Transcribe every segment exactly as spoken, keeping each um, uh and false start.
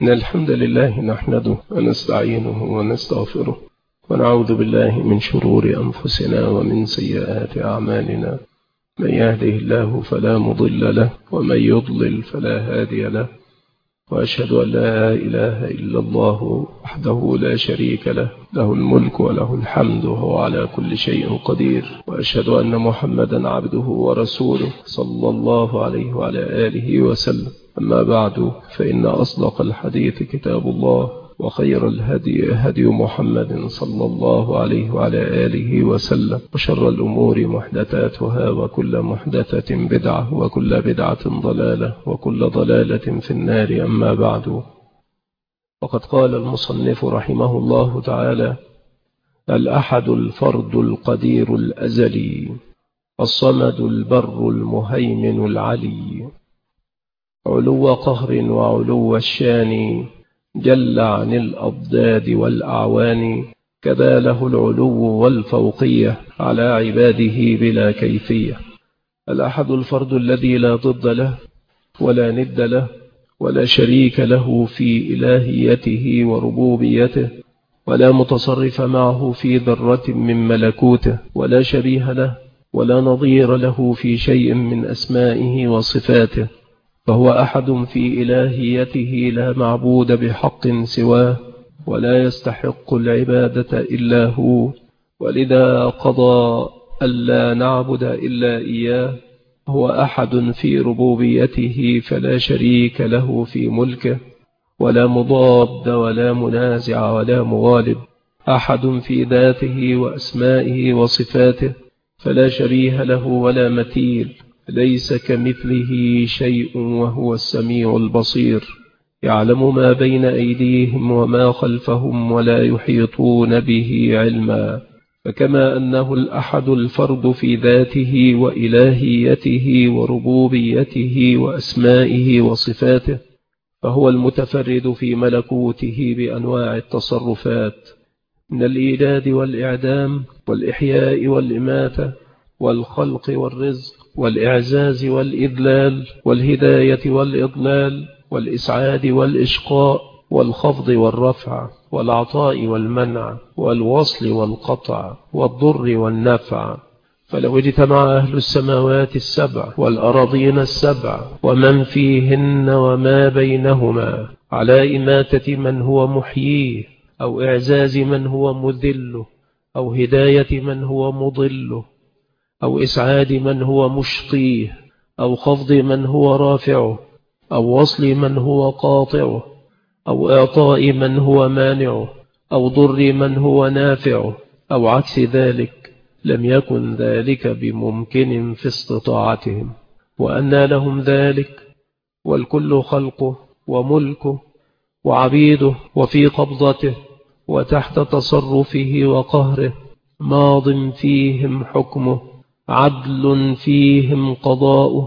إن الحمد لله نحمده ونستعينه ونستغفره ونعوذ بالله من شرور أنفسنا ومن سيئات أعمالنا. من يهده الله فلا مضل له ومن يضلل فلا هادي له، وأشهد أن لا إله إلا الله وحده لا شريك له، له الملك وله الحمد وهو على كل شيء قدير. وأشهد أن محمدا عبده ورسوله صلى الله عليه وعلى آله وسلم. أما بعد، فإن أصدق الحديث كتاب الله، وخير الهدي هدي محمد صلى الله عليه وعلى آله وسلم، وشر الأمور محدثاتها، وكل محدثة بدعة، وكل بدعة ضلالة، وكل ضلالة في النار. أما بعد، وقد قال المصنف رحمه الله تعالى: الأحد الفرد القدير الأزلي، الصمد البر المهيمن العلي، علو قهر وعلو الشان، جل عن الأضداد والأعوان، كذا له العلو والفوقية على عباده بلا كيفية. الأحد الفرد الذي لا ضد له ولا ند له ولا شريك له في إلهيته وربوبيته، ولا متصرف معه في ذرة من ملكوته، ولا شبيه له ولا نظير له في شيء من أسمائه وصفاته، فهو أحد في إلهيته لا معبود بحق سواه، ولا يستحق العبادة إلا هو، ولذا قضى ألا نعبد إلا إياه. هو أحد في ربوبيته فلا شريك له في ملكه، ولا مضاد ولا منازع ولا مغالب. أحد في ذاته وأسمائه وصفاته فلا شبيه له ولا مثيل، ليس كمثله شيء وهو السميع البصير، يعلم ما بين أيديهم وما خلفهم ولا يحيطون به علما. فكما أنه الأحد الفرد في ذاته وإلهيته وربوبيته وأسمائه وصفاته، فهو المتفرد في ملكوته بأنواع التصرفات، من الإيجاد والإعدام والإحياء والإماتة والخلق والرزق والإعزاز والإذلال والهداية والإضلال والإسعاد والإشقاء والخفض والرفع والعطاء والمنع والوصل والقطع والضر والنفع. فلو اجتمع أهل السماوات السبع والأراضين السبع ومن فيهن وما بينهما على إماتة من هو محييه، أو إعزاز من هو مذله، أو هداية من هو مضله، أو إسعاد من هو مشقيه، أو خفض من هو رافعه، أو وصل من هو قاطعه، أو إعطاء من هو مانعه، أو ضر من هو نافعه، أو عكس ذلك، لم يكن ذلك بممكن في استطاعتهم. وأنى لهم ذلك؟ والكل خلقه وملكه وعبيده، وفي قبضته وتحت تصرفه وقهره، ماض فيهم حكمه، عدل فيهم قضاؤه،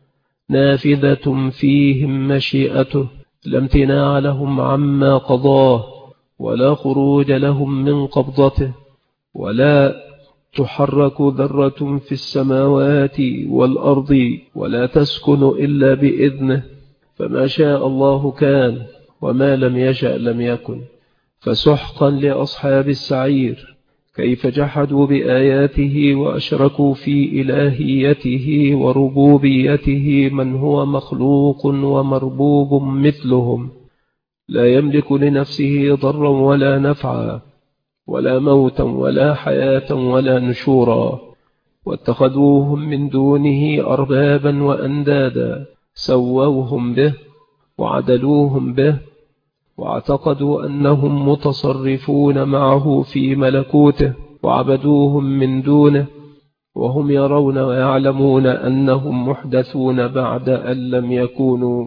نافذة فيهم مشيئته، لا امتناع لهم عما قضاه، ولا خروج لهم من قبضته، ولا تحرك ذرة في السماوات والأرض ولا تسكن إلا بإذنه. فما شاء الله كان، وما لم يشأ لم يكن. فسحقا لأصحاب السعير، كيف جحدوا بآياته وأشركوا في إلهيته وربوبيته من هو مخلوق ومربوب مثلهم، لا يملك لنفسه ضرا ولا نفعا، ولا موتا ولا حياة ولا نشورا. واتخذوهم من دونه أربابا وأندادا، سووهم به وعدلوهم به، واعتقدوا أنهم متصرفون معه في ملكوته، وعبدوهم من دونه، وهم يرون ويعلمون أنهم محدثون بعد أن لم يكونوا،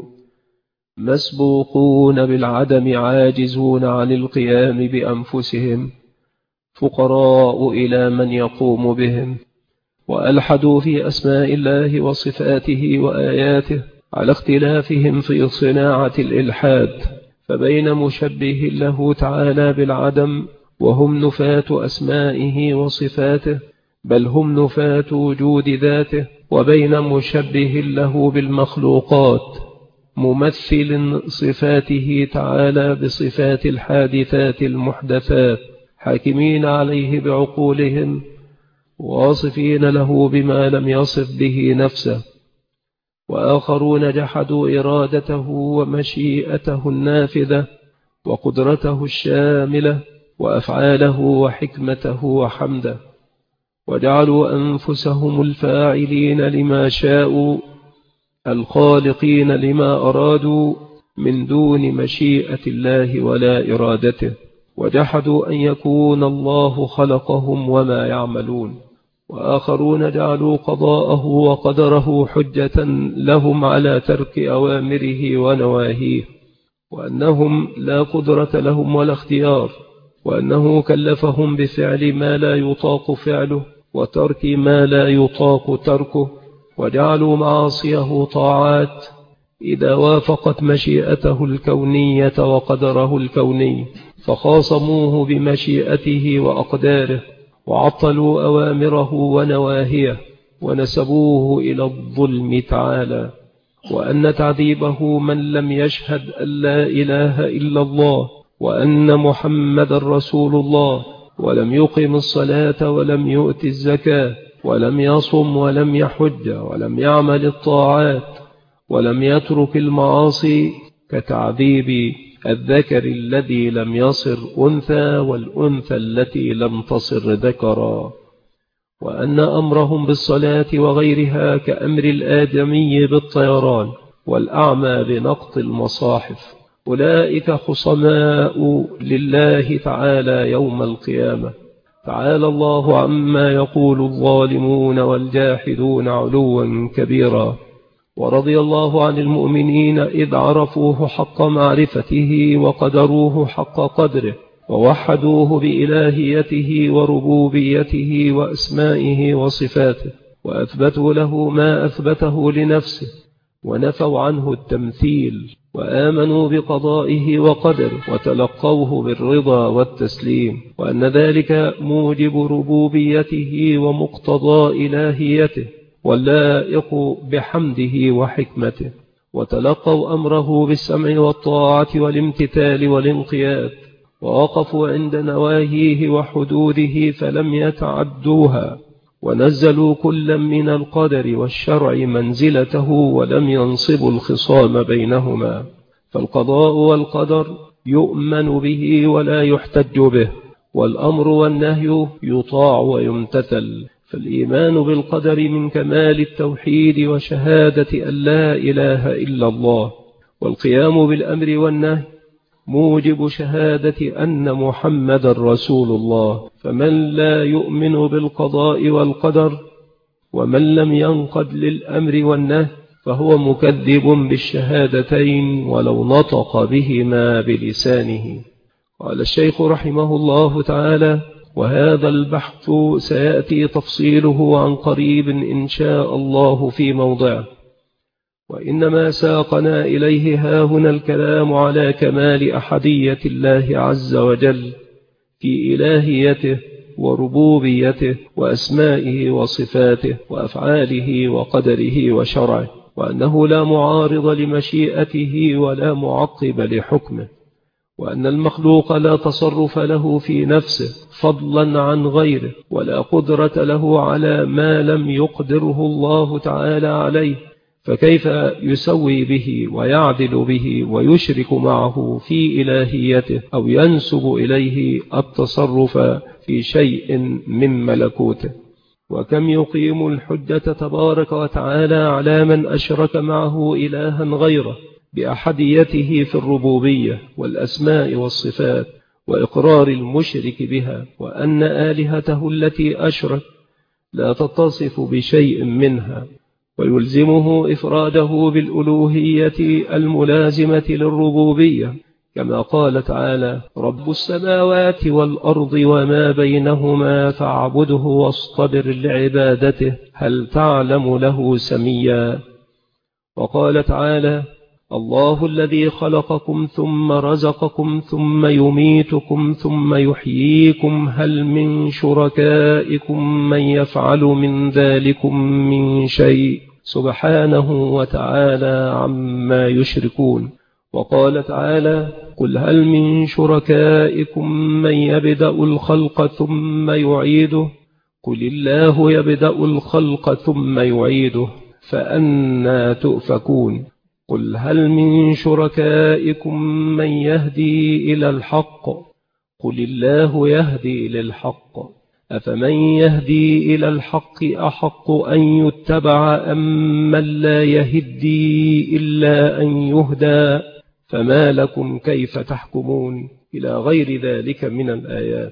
مسبوقون بالعدم، عاجزون عن القيام بأنفسهم، فقراء إلى من يقوم بهم. وألحدوا في أسماء الله وصفاته وآياته على اختلافهم في صناعة الإلحاد، فبين مشبه له تعالى بالعدم وهم نفاة أسمائه وصفاته، بل هم نفاة وجود ذاته، وبين مشبه له بالمخلوقات ممثل صفاته تعالى بصفات الحادثات المحدثات، حاكمين عليه بعقولهم، واصفين له بما لم يصف به نفسه. وآخرون جحدوا إرادته ومشيئته النافذة وقدرته الشاملة وأفعاله وحكمته وحمده، وجعلوا أنفسهم الفاعلين لما شاءوا الخالقين لما أرادوا من دون مشيئة الله ولا إرادته، وجحدوا أن يكون الله خلقهم وما يعملون. وآخرون جعلوا قضاءه وقدره حجة لهم على ترك أوامره ونواهيه، وأنهم لا قدرة لهم ولا اختيار، وأنه كلفهم بفعل ما لا يطاق فعله وترك ما لا يطاق تركه، وجعلوا معاصيه طاعات إذا وافقت مشيئته الكونية وقدره الكوني، فخاصموه بمشيئته وأقداره، وعطلوا أوامره ونواهيه، ونسبوه إلى الظلم تعالى. وأن تعذيبه من لم يشهد أن لا إله إلا الله وأن محمد رسول الله، ولم يقم الصلاة ولم يؤت الزكاة ولم يصم ولم يحج ولم يعمل الطاعات ولم يترك المعاصي، كتعذيب الذكر الذي لم يصر أنثى والأنثى التي لم تصر ذكرا. وأن أمرهم بالصلاة وغيرها كأمر الآدمي بالطيران والأعمى بنقط المصاحف. أولئك خصماء لله تعالى يوم القيامة، تعالى الله عما يقول الظالمون والجاحدون علوا كبيرا. ورضي الله عن المؤمنين إذ عرفوه حق معرفته وقدروه حق قدره، ووحدوه بإلهيته وربوبيته وأسمائه وصفاته، وأثبتوا له ما أثبته لنفسه، ونفوا عنه التمثيل، وآمنوا بقضائه وقدره، وتلقوه بالرضا والتسليم، وأن ذلك موجب ربوبيته ومقتضى إلهيته واللائق بحمده وحكمته، وتلقوا أمره بالسمع والطاعة والامتثال والانقياد، ووقفوا عند نواهيه وحدوده فلم يتعدوها، ونزلوا كل من القدر والشرع منزلته ولم ينصبوا الخصام بينهما. فالقضاء والقدر يؤمن به ولا يحتج به، والأمر والنهي يطاع ويمتثل. فالإيمان بالقدر من كمال التوحيد وشهادة أن لا إله إلا الله، والقيام بالأمر والنهي موجب شهادة أن محمد رسول الله. فمن لا يؤمن بالقضاء والقدر ومن لم ينقد للأمر والنهي فهو مكذب بالشهادتين ولو نطق بهما بلسانه. قال الشيخ رحمه الله تعالى: وهذا البحث سيأتي تفصيله عن قريب إن شاء الله في موضعه، وإنما ساقنا إليه هاهنا الكلام على كمال أحدية الله عز وجل في إلهيته وربوبيته وأسمائه وصفاته وأفعاله وقدره وشرعه، وأنه لا معارض لمشيئته ولا معقب لحكمه، وأن المخلوق لا تصرف له في نفسه فضلا عن غيره، ولا قدرة له على ما لم يقدره الله تعالى عليه، فكيف يسوي به ويعدل به ويشرك معه في إلهيته أو ينسب إليه التصرف في شيء من ملكوته. وكم يقيم الحجة تبارك وتعالى على من أشرك معه إلها غيره بأحديته في الربوبية والأسماء والصفات، وإقرار المشرك بها، وأن آلهته التي أشرك لا تتصف بشيء منها، ويلزمه إفراده بالألوهية الملازمة للربوبية، كما قال تعالى: رب السماوات والأرض وما بينهما فاعبده واصطبر لعبادته هل تعلم له سميا. وقال تعالى: الله الذي خلقكم ثم رزقكم ثم يميتكم ثم يحييكم هل من شركائكم من يفعل من ذلكم من شيء سبحانه وتعالى عما يشركون. وقال تعالى: قل هل من شركائكم من يبدأ الخلق ثم يعيده قل الله يبدأ الخلق ثم يعيده فأنى تؤفكون. قل هل من شركائكم من يهدي إلى الحق قل الله يهدي للحق أفمن يهدي إلى الحق أحق أن يتبع أم من لا يهدي إلا أن يهدى فما لكم كيف تحكمون، إلى غير ذلك من الآيات.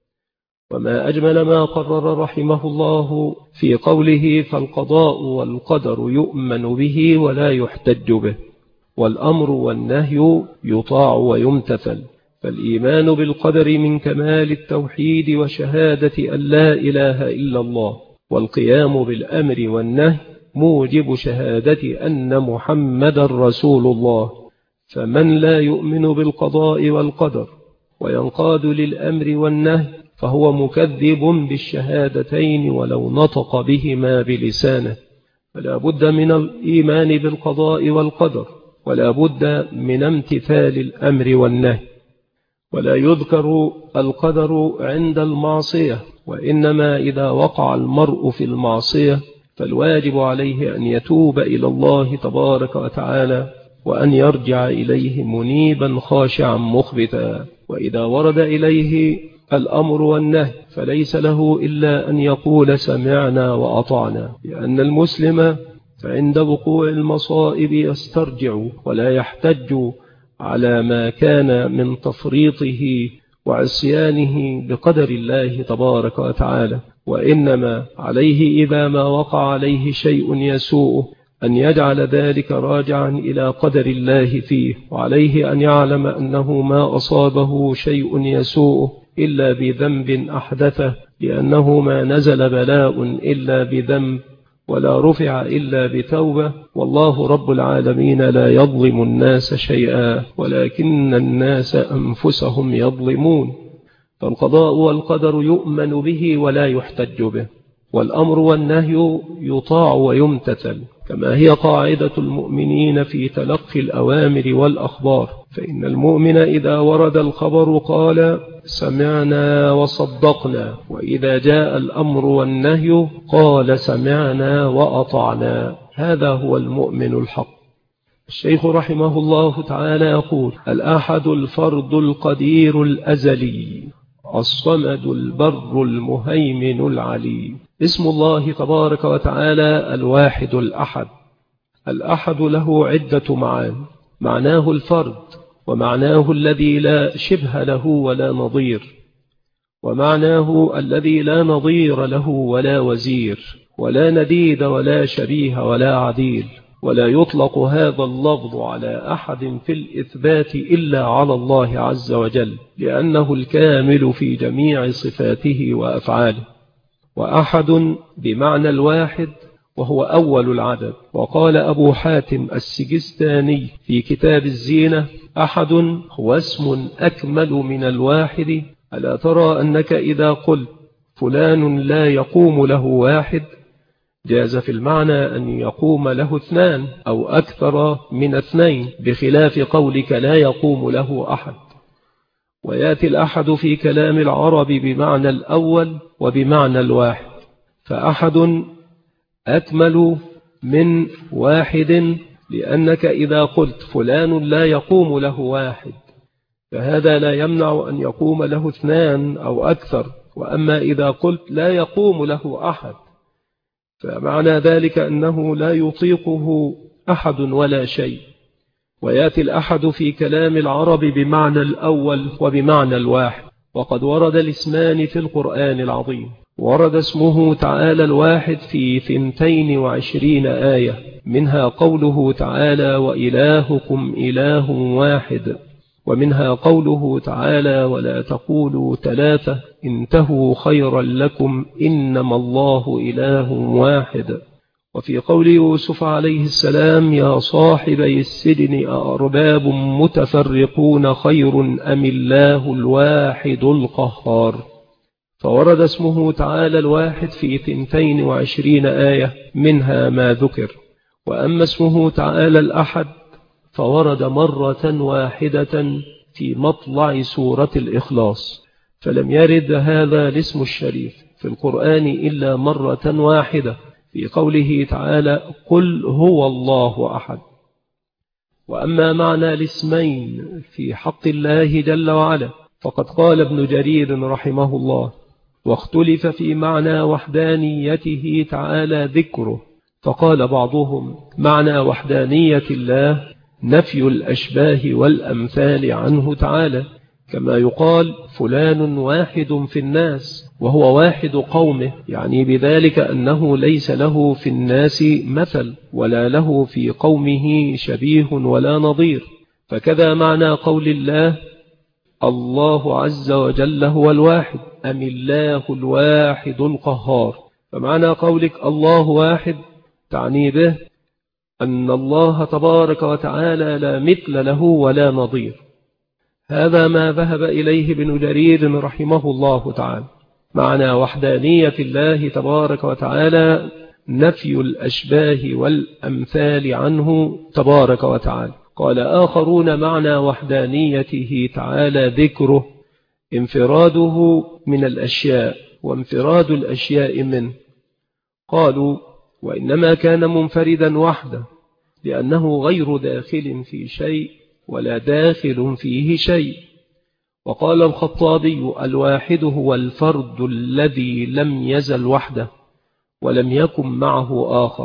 وما أجمل ما قرر رحمه الله في قوله: فالقضاء والقدر يؤمن به ولا يحتج به، والأمر والنهي يطاع ويمتثل. فالإيمان بالقدر من كمال التوحيد وشهادة أن لا إله إلا الله، والقيام بالأمر والنهي موجب شهادة أن محمد رسول الله. فمن لا يؤمن بالقضاء والقدر وينقاد للأمر والنهي فهو مكذب بالشهادتين ولو نطق بهما بلسانه. فلا بد من الإيمان بالقضاء والقدر، ولا بد من امتثال الأمر والنهي. ولا يذكر القدر عند المعصية، وإنما إذا وقع المرء في المعصية فالواجب عليه أن يتوب إلى الله تبارك وتعالى، وأن يرجع إليه منيبا خاشعا مخبتا. وإذا ورد إليه الأمر والنهي فليس له إلا أن يقول: سمعنا وأطعنا، لأن المسلم عند وقوع المصائب يسترجع ولا يحتج على ما كان من تفريطه وعصيانه بقدر الله تبارك وتعالى، وإنما عليه إذا ما وقع عليه شيء يسوءه أن يجعل ذلك راجعا إلى قدر الله فيه، وعليه أن يعلم أنه ما أصابه شيء يسوءه إلا بذنب أحدثه، لأنه ما نزل بلاء إلا بذنب ولا رفع إلا بتوبة. والله رب العالمين لا يظلم الناس شيئا ولكن الناس أنفسهم يظلمون. فالقضاء والقدر يؤمن به ولا يحتج به، والأمر والنهي يطاع ويمتثل، كما هي قاعدة المؤمنين في تلقي الأوامر والأخبار. فإن المؤمن إذا ورد الخبر قال: سمعنا وصدقنا، وإذا جاء الأمر والنهي قال: سمعنا وأطعنا. هذا هو المؤمن الحق. الشيخ رحمه الله تعالى يقول: الأحد الفرد القدير الأزلي الصمد البر المهيمن العلي. اسم الله تبارك وتعالى الواحد الأحد. الأحد له عدة معان: معناه الفرد، ومعناه الذي لا شبه له ولا نظير، ومعناه الذي لا نظير له ولا وزير ولا نديد ولا شبيه ولا عديل. ولا يطلق هذا اللفظ على أحد في الإثبات إلا على الله عز وجل، لأنه الكامل في جميع صفاته وأفعاله. وأحد بمعنى الواحد، وهو أول العدد. وقال أبو حاتم السجستاني في كتاب الزينة: أحد هو اسم أكمل من الواحد. ألا ترى أنك إذا قلت فلان لا يقوم له واحد جاز في المعنى أن يقوم له اثنان أو أكثر من اثنين، بخلاف قولك لا يقوم له أحد. ويأتي الأحد في كلام العرب بمعنى الأول وبمعنى الواحد، فأحد أكمل من واحد، لأنك إذا قلت فلان لا يقوم له واحد فهذا لا يمنع أن يقوم له اثنان أو أكثر. وأما إذا قلت لا يقوم له أحد فمعنى ذلك أنه لا يطيقه أحد ولا شيء. ويأتي الأحد في كلام العرب بمعنى الأول وبمعنى الواحد. وقد ورد الاسمان في القرآن العظيم. ورد اسمه تعالى الواحد في ثنتين وعشرين آية، منها قوله تعالى: وإلهكم إله واحد، ومنها قوله تعالى: ولا تقولوا ثلاثة انتهوا خيرا لكم إنما الله إله واحد. وفي قول يوسف عليه السلام: يا صاحبي السجن أأرباب متفرقون خير أم الله الواحد القهار. فورد اسمه تعالى الواحد في ثنتين وعشرين آية، منها ما ذكر. وأما اسمه تعالى الأحد فورد مرة واحدة في مطلع سورة الإخلاص، فلم يرد هذا الاسم الشريف في القرآن إلا مرة واحدة في قوله تعالى قل هو الله أحد. وأما معنى الاسمين في حق الله جل وعلا فقد قال ابن جرير رحمه الله واختلف في معنى وحدانيته تعالى ذكره، فقال بعضهم معنى وحدانية الله نفي الأشباه والأمثال عنه تعالى، كما يقال فلان واحد في الناس وهو واحد قومه، يعني بذلك أنه ليس له في الناس مثل ولا له في قومه شبيه ولا نظير. فكذا معنى قول الله الله عز وجل هو الواحد أم الله الواحد القهار، فمعنى قولك الله واحد تعني به أن الله تبارك وتعالى لا مثل له ولا نظير. هذا ما ذهب إليه ابن جرير رحمه الله تعالى. معنى وحدانية الله تبارك وتعالى نفي الأشباه والأمثال عنه تبارك وتعالى. قال آخرون معنى وحدانيته تعالى ذكره انفراده من الأشياء وانفراد الأشياء منه. قالوا وإنما كان منفردا وحده لأنه غير داخل في شيء ولا داخل فيه شيء. وقال الخطابي الواحد هو الفرد الذي لم يزل وحده ولم يكن معه آخر.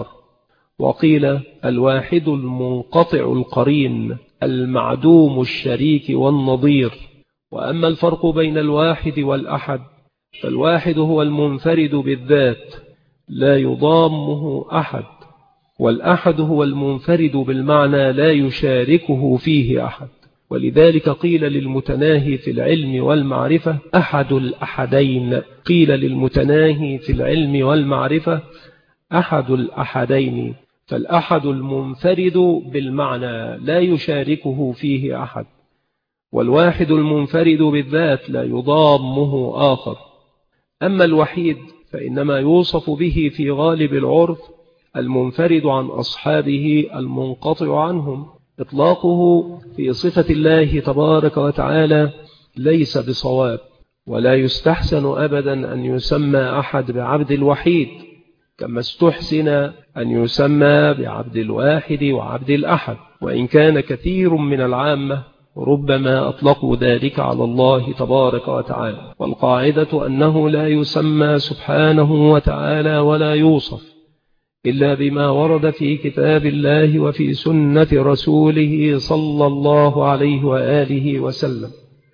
وقيل الواحد المنقطع القرين المعدوم الشريك والنظير. وأما الفرق بين الواحد والأحد فالواحد هو المنفرد بالذات لا يضامه أحد، والأحد هو المنفرد بالمعنى لا يشاركه فيه أحد. ولذلك قيل للمتناهي في العلم والمعرفة أحد الأحدين، قيل للمتناهي في العلم والمعرفة أحد الأحدين، فالأحد المنفرد بالمعنى لا يشاركه فيه أحد، والواحد المنفرد بالذات لا يضامه آخر. أما الوحيد فإنما يوصف به في غالب العرف المنفرد عن أصحابه المنقطع عنهم. إطلاقه في صفة الله تبارك وتعالى ليس بصواب، ولا يستحسن أبدا أن يسمى أحد بعبد الوحيد كما استحسن أن يسمى بعبد الواحد وعبد الأحد، وإن كان كثير من العامة ربما أطلقوا ذلك على الله تبارك وتعالى. والقاعدة أنه لا يسمى سبحانه وتعالى ولا يوصف إلا بما ورد في كتاب الله وفي سنة رسوله صلى الله عليه وآله وسلم.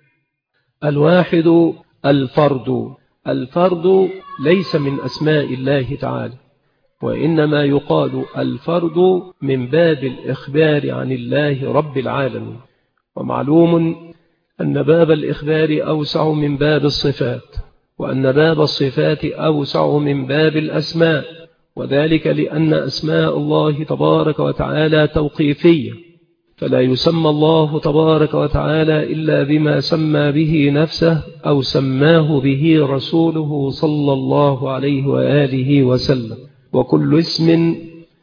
الواحد الفرد، الفرد ليس من أسماء الله تعالى، وإنما يقال الفرد من باب الإخبار عن الله رب العالمين. ومعلوم أن باب الإخبار أوسع من باب الصفات، وأن باب الصفات أوسع من باب الأسماء، وذلك لأن أسماء الله تبارك وتعالى توقيفية، فلا يسمى الله تبارك وتعالى إلا بما سمى به نفسه أو سماه به رسوله صلى الله عليه وآله وسلم. وكل اسم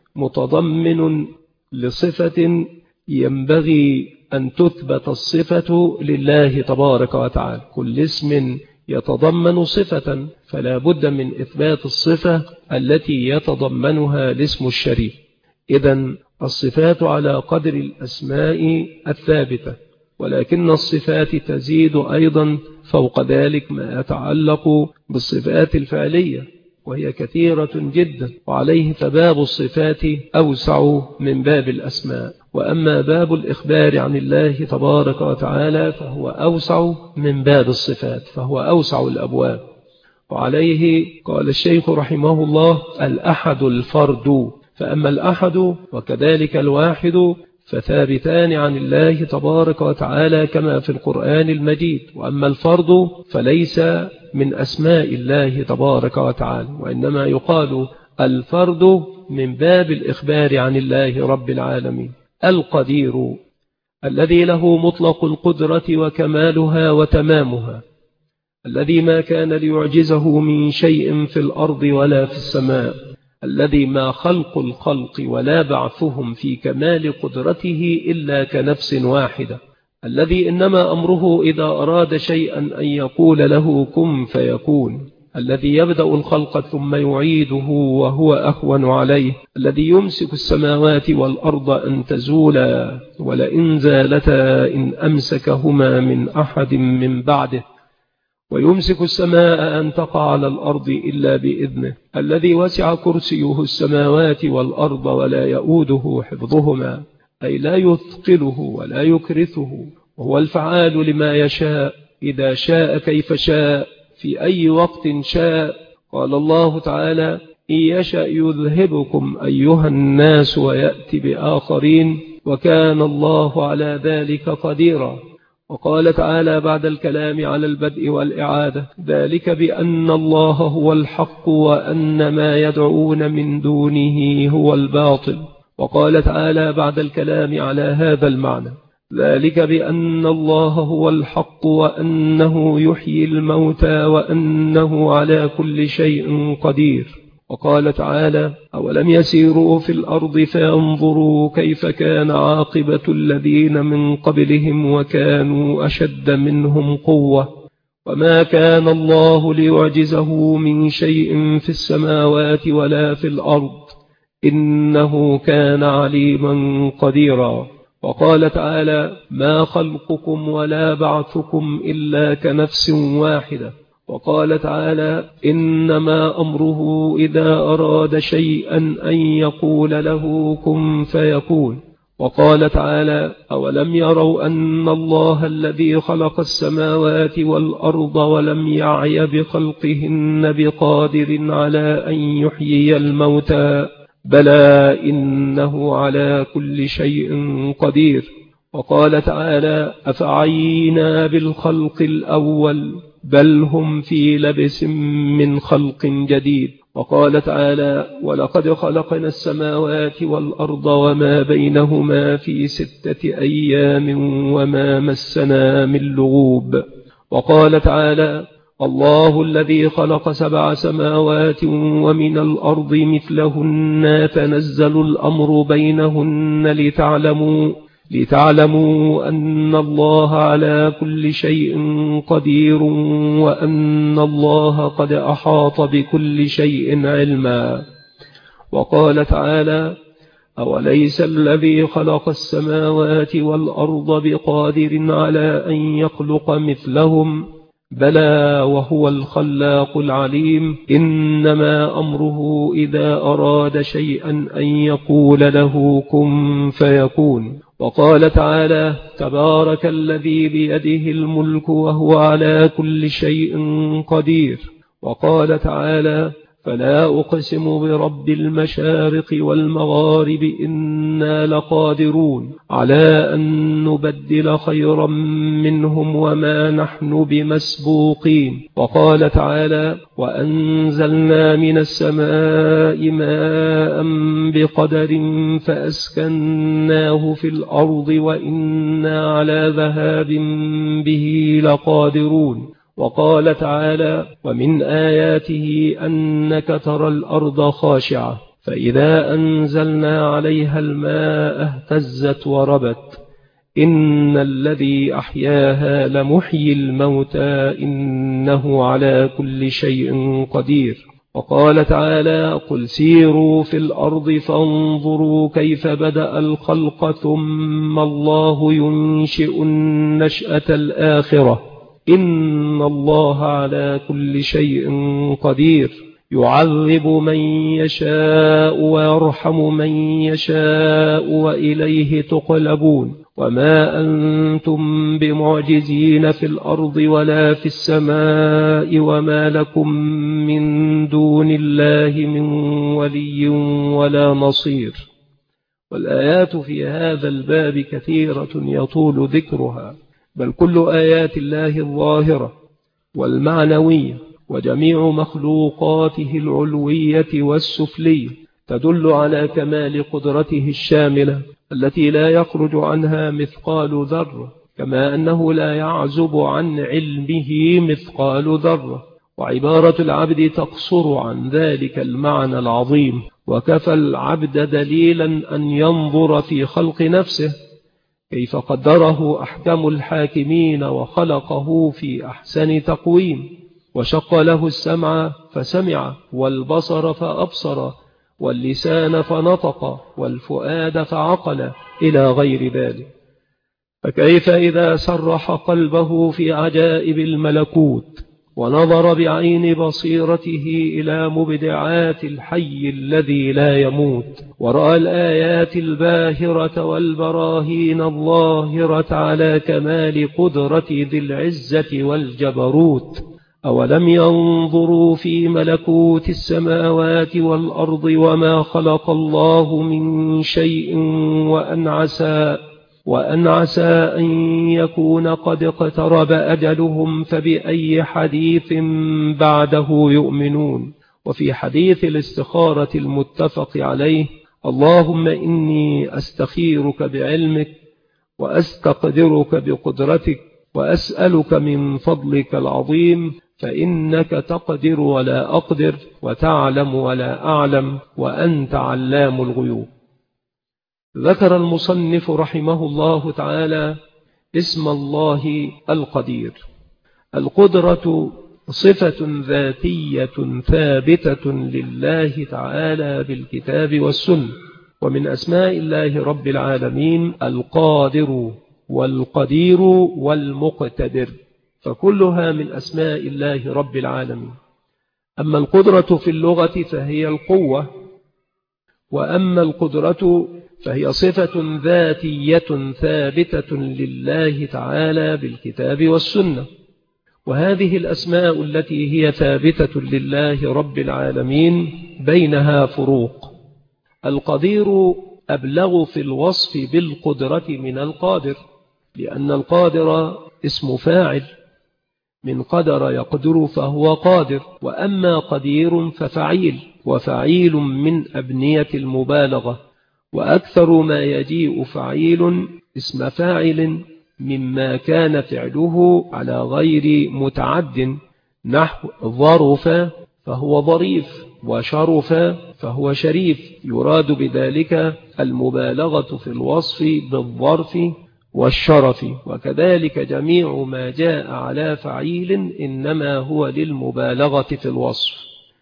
متضمن لصفة ينبغي أن تثبت الصفة لله تبارك وتعالى. كل اسم يتضمن صفة فلا بد من إثبات الصفة التي يتضمنها الاسم الشريف. إذن الصفات على قدر الأسماء الثابتة، ولكن الصفات تزيد أيضا فوق ذلك ما يتعلق بالصفات الفعلية، وهي كثيرة جدا، وعليه فباب الصفات أوسع من باب الأسماء. وأما باب الإخبار عن الله تبارك وتعالى فهو أوسع من باب الصفات، فهو أوسع الأبواب. وعليه قال الشيخ رحمه الله الأحد الفرد. فأما الأحد وكذلك الواحد فثابتان عن الله تبارك وتعالى كما في القرآن المجيد. وأما الفرد فليس من أسماء الله تبارك وتعالى، وإنما يقال الفرد من باب الإخبار عن الله رب العالمين. القدير الذي له مطلق القدرة وكمالها وتمامها، الذي ما كان ليعجزه من شيء في الأرض ولا في السماء، الذي ما خلق الخلق ولا بعثهم في كمال قدرته إلا كنفس واحدة، الذي إنما أمره إذا أراد شيئا أن يقول له كن فيكون، الذي يبدأ الخلق ثم يعيده وهو أهون عليه، الذي يمسك السماوات والأرض أن تزولا ولئن زالتا إن أمسكهما من أحد من بعده، ويمسك السماء أن تقع على الأرض إلا بإذنه، الذي وسع كرسيه السماوات والأرض ولا يؤوده حفظهما، أي لا يثقله ولا يكرثه، وهو الفعال لما يشاء إذا شاء كيف شاء في أي وقت شاء. قال الله تعالى إن يشأ يذهبكم أيها الناس ويأتي بآخرين وكان الله على ذلك قديرا. وقال تعالى بعد الكلام على البدء والإعادة ذلك بأن الله هو الحق وأن ما يدعون من دونه هو الباطل. وقال تعالى بعد الكلام على هذا المعنى ذلك بأن الله هو الحق وأنه يحيي الموتى وأنه على كل شيء قدير. وقال تعالى أولم يسيروا في الأرض فينظروا كيف كان عاقبة الذين من قبلهم وكانوا أشد منهم قوة وما كان الله ليعجزه من شيء في السماوات ولا في الأرض إنه كان عليما قديرا. وقال تعالى ما خلقكم ولا بعثكم إلا كنفس واحدة. وقال تعالى إنما أمره إذا أراد شيئا أن يقول له كن فيكون. وقال تعالى أولم يروا أن الله الذي خلق السماوات والأرض ولم يعي بخلقهن بقادر على أن يحيي الموتى بلى إنه على كل شيء قدير. وقال تعالى أفعينا بالخلق الأول بل هم في لبس من خلق جديد. وقال تعالى ولقد خلقنا السماوات والأرض وما بينهما في ستة أيام وما مسنا من لغوب. وقال تعالى الله الذي خلق سبع سماوات ومن الأرض مثلهن تنزل الأمر بينهن لتعلموا لتعلموا أن الله على كل شيء قدير وأن الله قد أحاط بكل شيء علما. وقال تعالى أوليس الذي خلق السماوات والأرض بقادر على أن يخلق مثلهم بلى وهو الخلاق العليم إنما أمره إذا أراد شيئا أن يقول له كن فيكون. وقال تعالى تبارك الذي بيده الملك وهو على كل شيء قدير. وقال تعالى فلا أقسم برب المشارق والمغارب إنا لقادرون على أن نبدل خيرا منهم وما نحن بمسبوقين. وقال تعالى وأنزلنا من السماء ماء بقدر فأسكناه في الأرض وإنا على ذهاب به لقادرون. وقال تعالى ومن آياته أنك ترى الأرض خاشعة فإذا أنزلنا عليها الماء اهتزت وربت إن الذي أحياها لمحيي الموتى إنه على كل شيء قدير. وقال تعالى قل سيروا في الأرض فانظروا كيف بدأ الخلق ثم الله ينشئ النشأة الآخرة إن الله على كل شيء قدير يعذب من يشاء ويرحم من يشاء وإليه تقلبون وما أنتم بمعجزين في الأرض ولا في السماء وما لكم من دون الله من ولي ولا نصير. والآيات في هذا الباب كثيرة يطول ذكرها بل كل آيات الله الظاهرة والمعنوية وجميع مخلوقاته العلوية والسفلية تدل على كمال قدرته الشاملة التي لا يخرج عنها مثقال ذرة كما أنه لا يعزب عن علمه مثقال ذرة. وعبارة العبد تقصر عن ذلك المعنى العظيم، وكفى العبد دليلا أن ينظر في خلق نفسه كيف قدره أحكم الحاكمين وخلقه في أحسن تقويم، وشق له السمع فسمع، والبصر فأبصر، واللسان فنطق، والفؤاد فعقل، إلى غير ذلك. فكيف إذا سرح قلبه في عجائب الملكوت ونظر بعين بصيرته إلى مبدعات الحي الذي لا يموت، ورأى الآيات الباهرة والبراهين الظاهرة على كمال قدرة ذي العزة والجبروت. أولم ينظروا في ملكوت السماوات والأرض وما خلق الله من شيء وأن عسى وأن عسى أن يكون قد اقترب أجلهم فبأي حديث بعده يؤمنون. وفي حديث الاستخارة المتفق عليه: اللهم إني أستخيرك بعلمك وأستقدرك بقدرتك وأسألك من فضلك العظيم، فإنك تقدر ولا أقدر، وتعلم ولا أعلم، وأنت علام الغيوب. ذكر المصنف رحمه الله تعالى اسم الله القدير. القدرة صفة ذاتية ثابتة لله تعالى بالكتاب والسنة، ومن أسماء الله رب العالمين القادر والقدير والمقتدر، فكلها من أسماء الله رب العالمين. أما القدرة في اللغة فهي القوة، وأما القدرة فهي صفة ذاتية ثابتة لله تعالى بالكتاب والسنة. وهذه الأسماء التي هي ثابتة لله رب العالمين بينها فروق. القدير أبلغ في الوصف بالقدرة من القادر، لأن القادر اسم فاعل من قدر يقدر فهو قادر، وأما قدير ففعيل، وفعيل من أبنية المبالغة، وأكثر ما يجيء فعيل اسم فاعل مما كان فعله على غير متعد، نحو ظرف فهو ظريف، وشرف فهو شريف، يراد بذلك المبالغة في الوصف بالظرف والشرف. وكذلك جميع ما جاء على فعيل إنما هو للمبالغة في الوصف.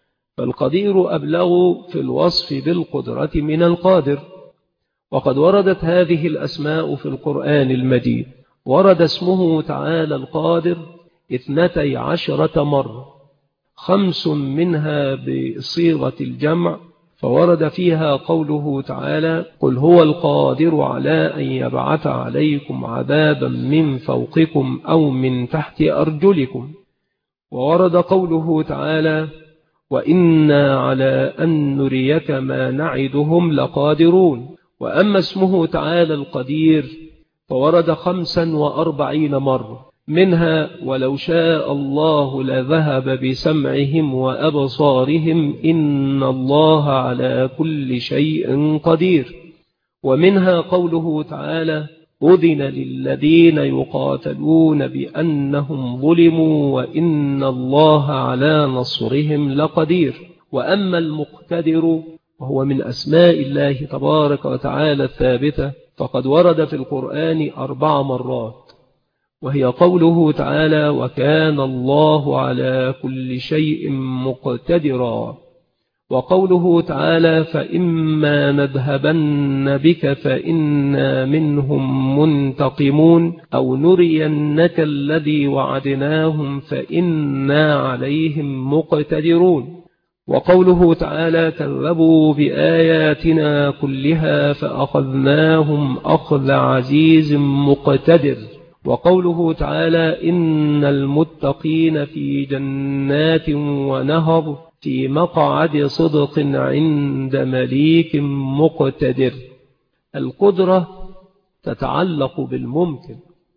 فالقدير أبلغ في الوصف بالقدرة من القادر. وقد وردت هذه الأسماء في القرآن المجيد. ورد اسمه تعالى القادر اثنتي عشرة مرة، خمس منها بصيغة الجمع، فورد فيها قوله تعالى: قل هو القادر على أن يبعث عليكم عذابا من فوقكم أو من تحت أرجلكم. وورد قوله تعالى: وإنا على أن نريك ما نعدهم لقادرون. وأما اسمه تعالى القدير فورد خمسا وأربعين مرة، منها: ولو شاء الله لذهب بسمعهم وأبصارهم إن الله على كل شيء قدير. ومنها قوله تعالى: أذن للذين يقاتلون بأنهم ظلموا وإن الله على نصرهم لقدير. وأما المقتدر وهو من أسماء الله تبارك وتعالى الثابتة، فقد ورد في القرآن أربع مرات، وهي قوله تعالى: وكان الله على كل شيء مقتدرا. وقوله تعالى: فإما نذهبن بك فإنا منهم منتقمون أو نرينك الذي وعدناهم فإنا عليهم مقتدرون. وقوله تعالى: كذبوا بآياتنا كلها فأخذناهم أخذ عزيز مقتدر. وقوله تعالى: إن المتقين في جنات ونهر في مقعد صدق عند مليك مقتدر. القدرة تتعلق بالممكن،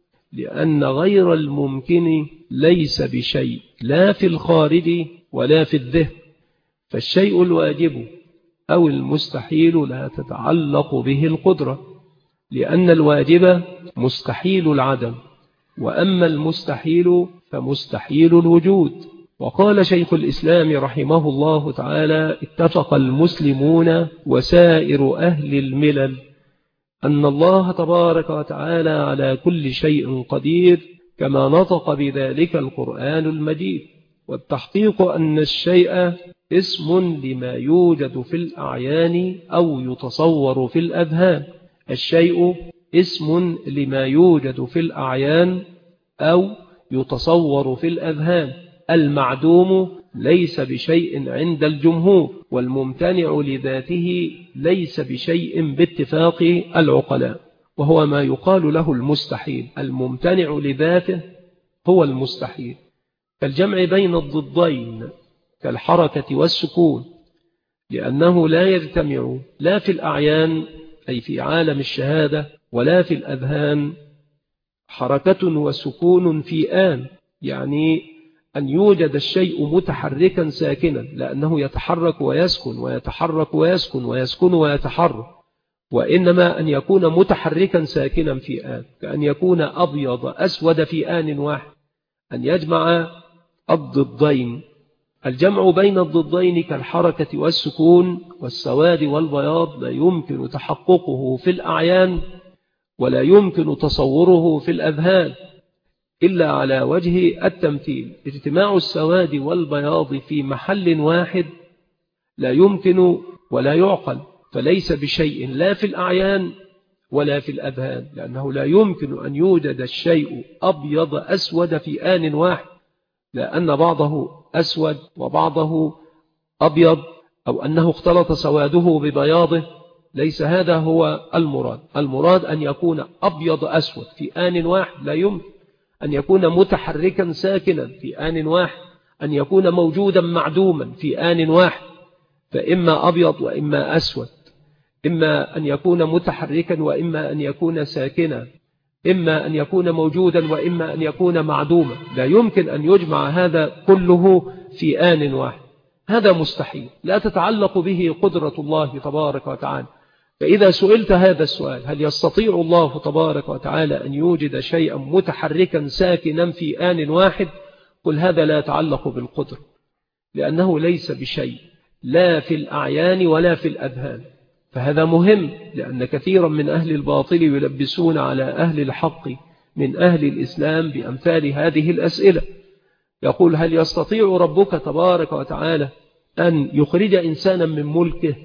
لأن غير الممكن ليس بشيء، لا في الخارج ولا في الذهن. فالشيء الواجب أو المستحيل لا تتعلق به القدرة، لأن الواجب مستحيل العدم، وأما المستحيل فمستحيل الوجود. وقال شيخ الإسلام رحمه الله تعالى: اتفق المسلمون وسائر أهل الملل أن الله تبارك وتعالى على كل شيء قدير، كما نطق بذلك القرآن المجيد. والتحقيق أن الشيء اسم لما يوجد في الأعيان أو يتصور في الأذهان. الشيء اسم لما يوجد في الأعيان أو يتصور في الأذهان. المعدوم ليس بشيء عند الجمهور، والممتنع لذاته ليس بشيء باتفاق العقلاء، وهو ما يقال له المستحيل. الممتنع لذاته هو المستحيل، كالجمع بين الضدين كالحركة والسكون، لأنه لا يجتمع لا في الأعيان أي في عالم الشهادة ولا في الأذهان حركة وسكون في آن، يعني أن يوجد الشيء متحركا ساكنا، لأنه يتحرك ويسكن ويتحرك ويسكن ويسكن ويتحرك، وإنما أن يكون متحركا ساكنا في آن، كأن يكون أبيض أسود في آن واحد، أن يجمع الضدين. الجمع بين الضدين كالحركة والسكون والسواد والبياض لا يمكن تحققه في الأعيان ولا يمكن تصوره في الأذهان إلا على وجه التمثيل. اجتماع السواد والبياض في محل واحد لا يمكن ولا يعقل، فليس بشيء لا في الأعيان ولا في الأذهان، لأنه لا يمكن أن يوجد الشيء أبيض أسود في آن واحد، لأن بعضه أسود وبعضه أبيض، أو أنه اختلط سواده ببياضه. ليس هذا هو المراد. المراد أن يكون أبيض أسود في آن واحد، لا يمكن أن يكون متحركا ساكنا في آن واحد، أن يكون موجودا معدوما في آن واحد، فإما أبيض وإما أسود، إما أن يكون متحركا وإما أن يكون ساكنا، إما أن يكون موجودا وإما أن يكون معدوما. لا يمكن أن يجمع هذا كله في آن واحد، هذا مستحيل، لا تتعلق به قدرة الله تبارك وتعالى. فإذا سئلت هذا السؤال: هل يستطيع الله تبارك وتعالى أن يوجد شيئا متحركا ساكنا في آن واحد؟ قل هذا لا يتعلق بالقدرة، لأنه ليس بشيء لا في الأعيان ولا في الأذهان. فهذا مهم، لأن كثيرا من أهل الباطل يلبسون على أهل الحق من أهل الإسلام بأمثال هذه الأسئلة. يقول: هل يستطيع ربك تبارك وتعالى أن يخرج إنسانا من ملكه؟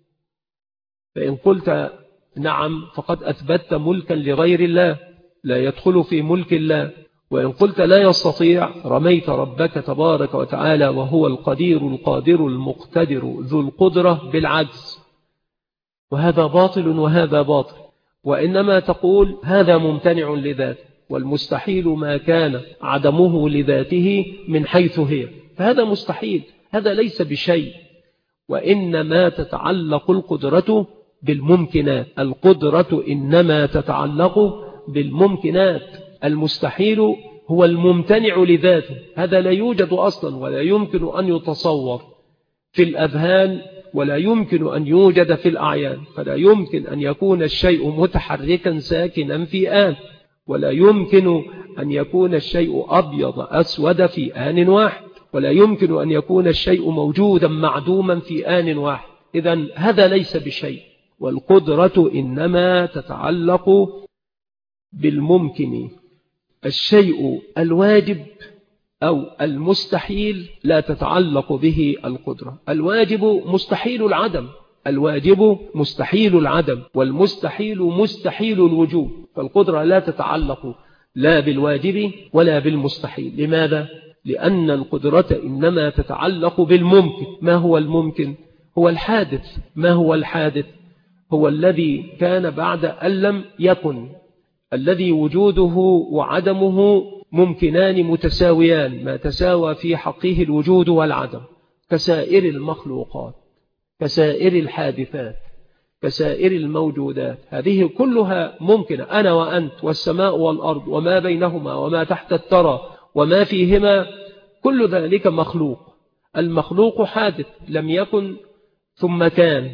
فإن قلت نعم فقد أثبتت ملكا لغير الله لا يدخل في ملك الله، وإن قلت لا يستطيع رميت ربك تبارك وتعالى وهو القدير القادر المقتدر ذو القدرة بالعجز، وهذا باطل وهذا باطل. وإنما تقول هذا ممتنع لذاته، والمستحيل ما كان عدمه لذاته من حيث هي، فهذا مستحيل، هذا ليس بشيء. وإنما تتعلق القدرة بالممكنات، القدرة إنما تتعلق بالممكنات. المستحيل هو الممتنع لذاته، هذا لا يوجد أصلا ولا يمكن أن يتصور في الأذهان ولا يمكن أن يوجد في الأعيان. فلا يمكن أن يكون الشيء متحركا ساكنا في آن، ولا يمكن أن يكون الشيء أبيض أسود في آن واحد، ولا يمكن أن يكون الشيء موجودا معدوما في آن واحد. إذن هذا ليس بشيء، والقدرة إنما تتعلق بالممكن. الشيء الواجب أو المستحيل لا تتعلق به القدرة. الواجب مستحيل العدم، الواجب مستحيل العدم، والمستحيل مستحيل الوجوب، فالقدرة لا تتعلق لا بالواجب ولا بالمستحيل. لماذا؟ لأن القدرة إنما تتعلق بالممكن. ما هو الممكن؟ هو الحادث. ما هو الحادث؟ هو الذي كان بعد أن لم يكن، الذي وجوده وعدمه ممكنان متساويان، ما تساوى في حقه الوجود والعدم، كسائر المخلوقات، كسائر الحادثات، كسائر الموجودات. هذه كلها ممكنة، أنا وأنت والسماء والأرض وما بينهما وما تحت الثرى وما فيهما، كل ذلك مخلوق. المخلوق حادث، لم يكن ثم كان،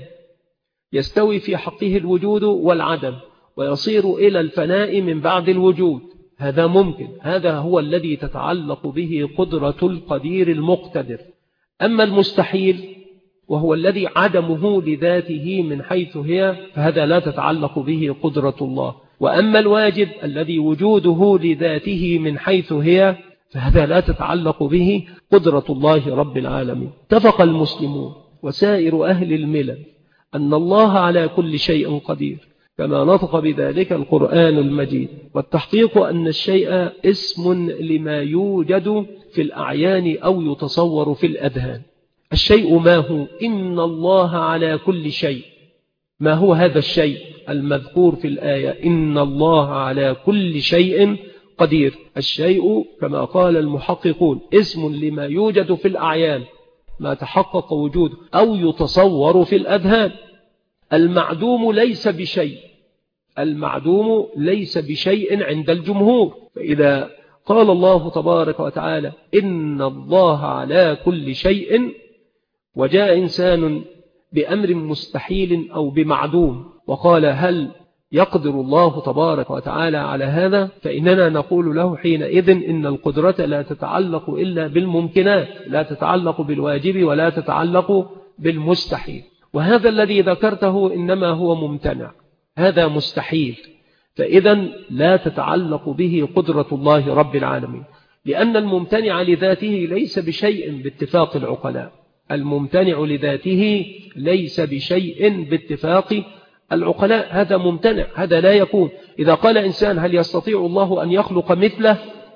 يستوي في حقه الوجود والعدم، ويصير إلى الفناء من بعد الوجود. هذا ممكن، هذا هو الذي تتعلق به قدرة القدير المقتدر. أما المستحيل وهو الذي عدمه لذاته من حيث هي، فهذا لا تتعلق به قدرة الله. وأما الواجب الذي وجوده لذاته من حيث هي، فهذا لا تتعلق به قدرة الله رب العالمين. اتفق المسلمون وسائر أهل الملل أن الله على كل شيء قدير، كما نطق بذلك القرآن المجيد. والتحقيق أن الشيء اسم لما يوجد في الأعيان أو يتصور في الأذهان. الشيء ما هو؟ إن الله على كل شيء. ما هو هذا الشيء المذكور في الآية؟ إن الله على كل شيء قدير. الشيء كما قال المحققون اسم لما يوجد في الأعيان، ما تحقق وجوده أو يتصور في الأذهان. المعدوم ليس بشيء، المعدوم ليس بشيء عند الجمهور. فإذا قال الله تبارك وتعالى إن الله على كل شيء، وجاء إنسان بأمر مستحيل أو بمعدوم وقال هل يقدر الله تبارك وتعالى على هذا؟ فإننا نقول له حينئذ إن القدرة لا تتعلق إلا بالممكنات، لا تتعلق بالواجب ولا تتعلق بالمستحيل. وهذا الذي ذكرته إنما هو ممتنع، هذا مستحيل، فإذا لا تتعلق به قدرة الله رب العالمين، لأن الممتنع لذاته ليس بشيء باتفاق العقلاء. الممتنع لذاته ليس بشيء باتفاق العقلاء، هذا ممتنع، هذا لا يكون. إذا قال إنسان هل يستطيع الله أن يخلق مثله؟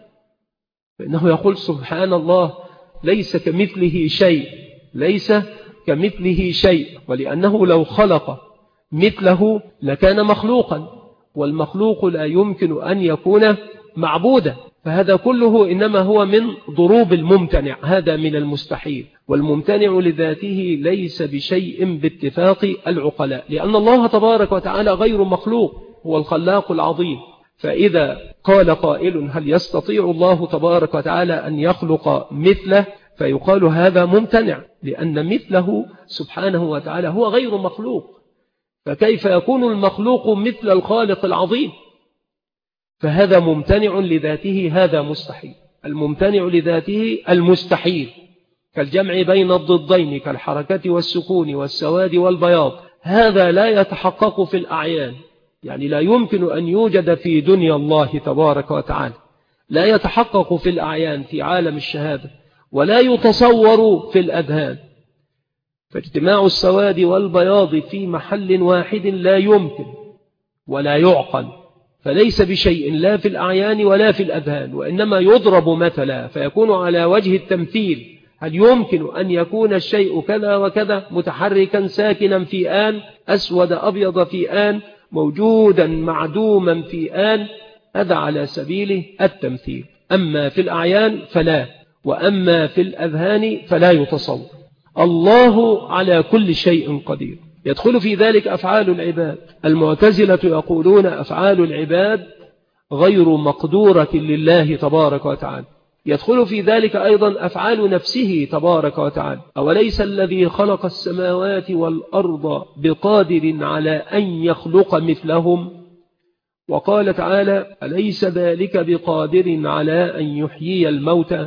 فإنه يقول سبحان الله ليس كمثله شيء، ليس كمثله شيء، ولأنه لو خلق مثله لكان مخلوقا، والمخلوق لا يمكن أن يكون معبودا. فهذا كله إنما هو من ضروب الممتنع، هذا من المستحيل. والممتنع لذاته ليس بشيء باتفاق العقلاء، لأن الله تبارك وتعالى غير مخلوق، هو الخلاق العظيم. فإذا قال قائل هل يستطيع الله تبارك وتعالى أن يخلق مثله؟ فيقال هذا ممتنع، لأن مثله سبحانه وتعالى هو غير مخلوق، فكيف يكون المخلوق مثل الخالق العظيم؟ فهذا ممتنع لذاته، هذا مستحيل. الممتنع لذاته المستحيل، كالجمع بين الضدين كالحركة والسكون والسواد والبياض، هذا لا يتحقق في الأعيان، يعني لا يمكن أن يوجد في دنيا الله تبارك وتعالى، لا يتحقق في الأعيان في عالم الشهادة، ولا يتصور في الأذهان. فاجتماع السواد والبياض في محل واحد لا يمكن ولا يعقل، فليس بشيء لا في الأعيان ولا في الأذهان، وإنما يضرب مثلا فيكون على وجه التمثيل. هل يمكن أن يكون الشيء كذا وكذا، متحركا ساكنا في آن، أسود أبيض في آن، موجودا معدوما في آن؟ هذا على سبيل التمثيل. أما في الأعيان فلا، وأما في الأذهان فلا يتصور. الله على كل شيء قدير. يدخل في ذلك أفعال العباد. المعتزلة يقولون أفعال العباد غير مقدورة لله تبارك وتعالى. يدخل في ذلك أيضا أفعال نفسه تبارك وتعالى. أوليس الذي خلق السماوات والأرض بقادر على أن يخلق مثلهم؟ وقال تعالى أليس ذلك بقادر على أن يحيي الموتى؟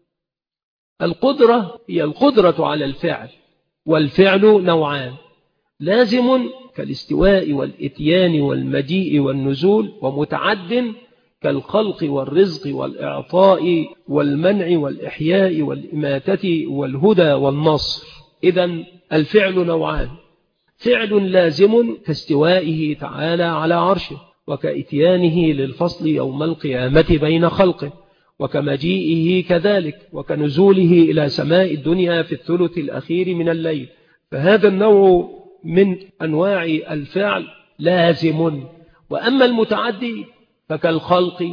القدرة هي القدرة على الفعل، والفعل نوعان: لازم كالاستواء والإتيان والمجيء والنزول، ومتعد كالخلق والرزق والإعطاء والمنع والإحياء والإماتة والهدى والنصر. إذن الفعل نوعان: فعل لازم كاستوائه تعالى على عرشه، وكإتيانه للفصل يوم القيامة بين خلقه، وكمجيئه كذلك، وكنزوله إلى سماء الدنيا في الثلث الأخير من الليل. فهذا النوع من أنواع الفعل لازم. وأما المتعدي فكالخلق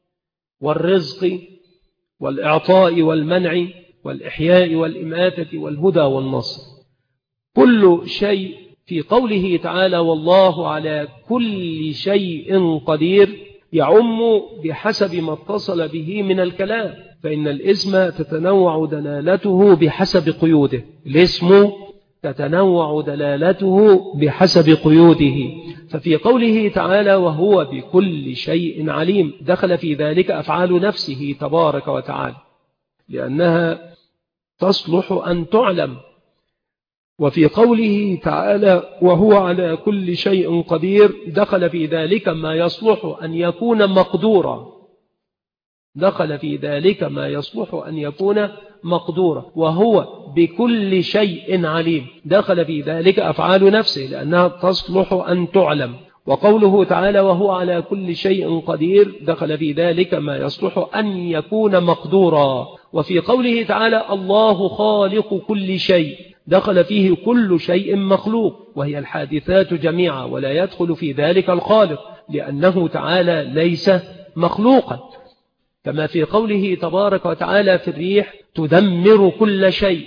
والرزق والإعطاء والمنع والإحياء والإماتة والهدى والنصر. كل شيء في قوله تعالى والله على كل شيء قدير يعم بحسب ما اتصل به من الكلام، فإن الاسم تتنوع دلالته بحسب قيوده. الاسم تتنوع دلالته بحسب قيوده. ففي قوله تعالى وهو بكل شيء عليم دخل في ذلك أفعال نفسه تبارك وتعالى لأنها تصلح أن تعلم. وفي قوله تعالى وهو على كل شيء قدير دخل في ذلك ما يصلح أن يكون مقدورا دخل في ذلك ما يصلح أن يكون مقدورا. وهو بكل شيء عليم دخل في ذلك أفعال نفسه لأنها تصلح أن تعلم. وقوله تعالى وهو على كل شيء قدير دخل في ذلك ما يصلح أن يكون مقدورا. وفي قوله تعالى الله خالق كل شيء دخل فيه كل شيء مخلوق وهي الحادثات جميعا ولا يدخل في ذلك الخالق لأنه تعالى ليس مخلوقا. كما في قوله تبارك وتعالى في الريح تدمر كل شيء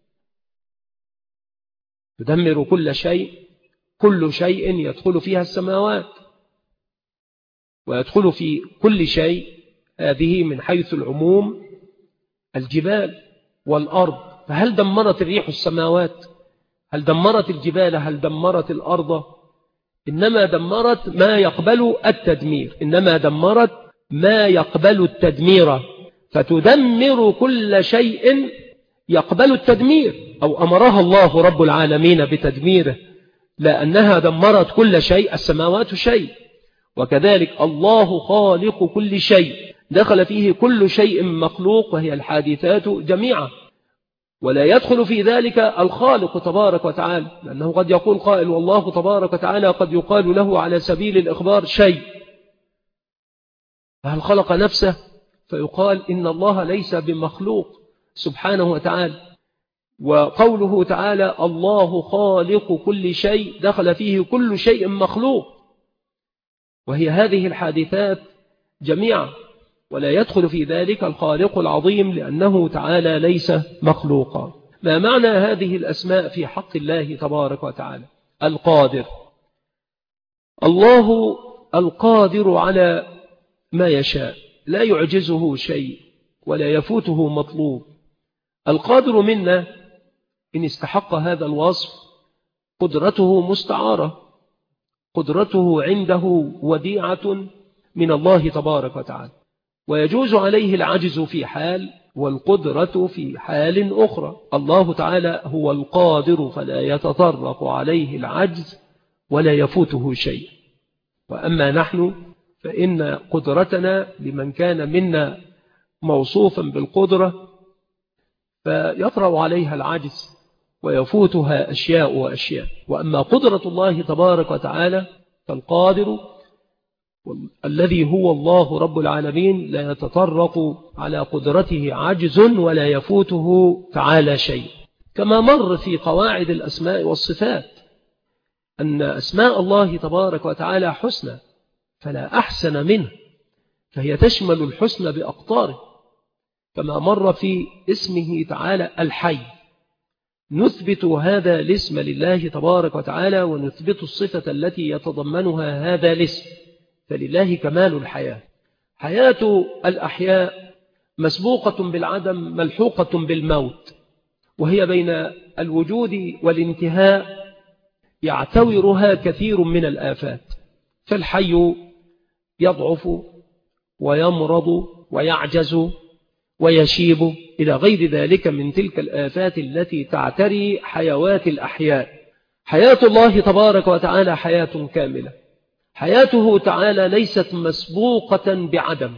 تدمر كل شيء كل شيء يدخل فيها السماوات ويدخل في كل شيء هذه من حيث العموم الجبال والأرض. فهل دمرت الريح السماوات؟ هل دمرت الجبال؟ هل دمرت الأرض؟ إنما دمرت ما يقبل التدمير إنما دمرت ما يقبل التدمير. فتدمر كل شيء يقبل التدمير أو أمرها الله رب العالمين بتدميره لأنها دمرت كل شيء. السماوات شيء وكذلك الله خالق كل شيء دخل فيه كل شيء مخلوق وهي الحادثات جميعا ولا يدخل في ذلك الخالق تبارك وتعالى لأنه قد يقول قائل والله تبارك وتعالى قد يقال له على سبيل الإخبار شيء فهل خلق نفسه فيقال إن الله ليس بمخلوق سبحانه وتعالى. وقوله تعالى الله خالق كل شيء دخل فيه كل شيء مخلوق وهي هذه الحادثات جميعا ولا يدخل في ذلك الخالق العظيم لأنه تعالى ليس مخلوقا. ما معنى هذه الأسماء في حق الله تبارك وتعالى؟ القادر الله القادر على ما يشاء لا يعجزه شيء ولا يفوته مطلوب. القادر منا إن استحق هذا الوصف قدرته مستعارة قدرته عنده وديعة من الله تبارك وتعالى ويجوز عليه العجز في حال والقدرة في حال أخرى. الله تعالى هو القادر فلا يتطرق عليه العجز ولا يفوته شيء. وأما نحن فإن قدرتنا لمن كان منا موصوفا بالقدرة فيطرأ عليها العجز ويفوتها أشياء وأشياء. وأما قدرة الله تبارك وتعالى فالقادر الذي هو الله رب العالمين لا يتطرق على قدرته عجز ولا يفوته تعالى شيء. كما مر في قواعد الأسماء والصفات أن أسماء الله تبارك وتعالى حسنى فلا أحسن منه فهي تشمل الحسن بأقطاره. كما مر في اسمه تعالى الحي نثبت هذا الاسم لله تبارك وتعالى ونثبت الصفة التي يتضمنها هذا الاسم فلله كمال الحياة. حياة الأحياء مسبوقة بالعدم ملحوقة بالموت وهي بين الوجود والانتهاء يعتورها كثير من الآفات. فالحي يضعف ويمرض ويعجز ويشيب إلى غير ذلك من تلك الآفات التي تعتري حيوات الأحياء. حياة الله تبارك وتعالى حياة كاملة حياته تعالى ليست مسبوقة بعدم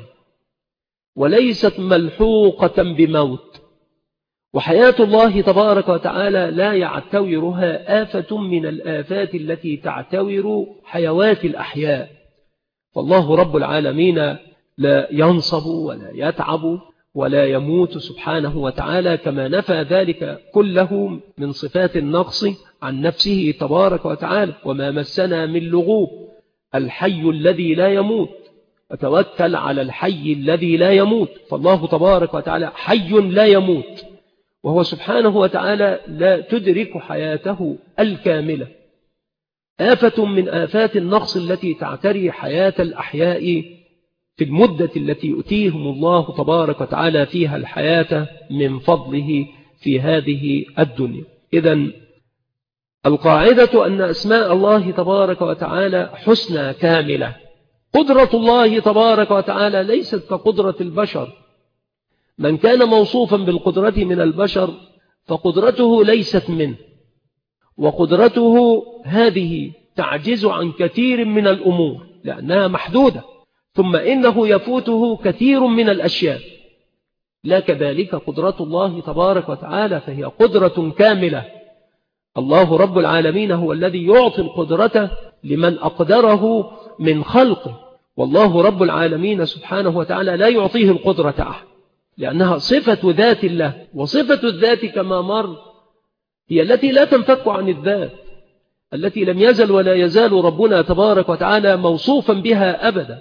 وليست ملحوقة بموت. وحياة الله تبارك وتعالى لا يعتورها آفة من الآفات التي تعتور حيوات الأحياء. فالله رب العالمين لا ينصب ولا يتعب ولا يموت سبحانه وتعالى كما نفى ذلك كله من صفات النقص عن نفسه تبارك وتعالى. وما مسنا من لغوب الحي الذي لا يموت وتوكل على الحي الذي لا يموت. فالله تبارك وتعالى حي لا يموت وهو سبحانه وتعالى لا تدرك حياته الكاملة. آفة من آفات النقص التي تعتري حياة الأحياء في المدة التي يؤتيهم الله تبارك وتعالى فيها الحياة من فضله في هذه الدنيا. إذن القاعدة أن أسماء الله تبارك وتعالى حسنى كاملة. قدرة الله تبارك وتعالى ليست كقدرة البشر. من كان موصوفا بالقدرة من البشر فقدرته ليست منه، وقدرته هذه تعجز عن كثير من الأمور لأنها محدودة، ثم إنه يفوته كثير من الأشياء. لا كذلك قدرة الله تبارك وتعالى، فهي قدرة كاملة. الله رب العالمين هو الذي يعطي القدرة لمن أقدره من خلقه، والله رب العالمين سبحانه وتعالى لا يعطيه القدرة أحد، لأنها صفة ذات الله، وصفة الذات كما مر هي التي لا تنفك عن الذات، التي لم يزل ولا يزال ربنا تبارك وتعالى موصوفا بها أبدا.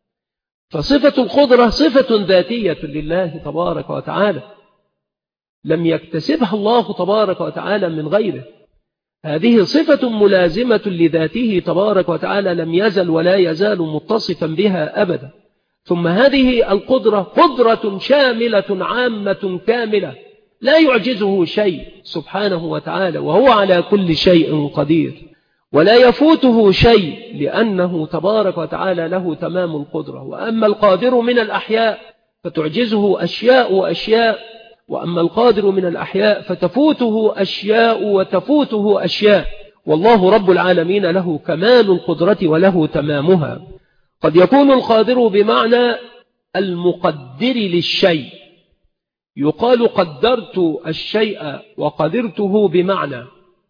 فصفة القدرة صفة ذاتية لله تبارك وتعالى، لم يكتسبها الله تبارك وتعالى من غيره. هذه صفة ملازمة لذاته تبارك وتعالى، لم يزل ولا يزال متصفا بها أبدا. ثم هذه القدرة قدرة شاملة عامة كاملة، لا يعجزه شيء سبحانه وتعالى، وهو على كل شيء قدير، ولا يفوته شيء لأنه تبارك وتعالى له تمام القدرة. وأما القادر من الأحياء فتعجزه أشياء وأشياء، وأما القادر من الأحياء فتفوته أشياء وتفوته أشياء، والله رب العالمين له كمال القدرة وله تمامها. قد يكون القادر بمعنى المقدر للشيء، يقال قدرت الشيء وقدرته بمعنى،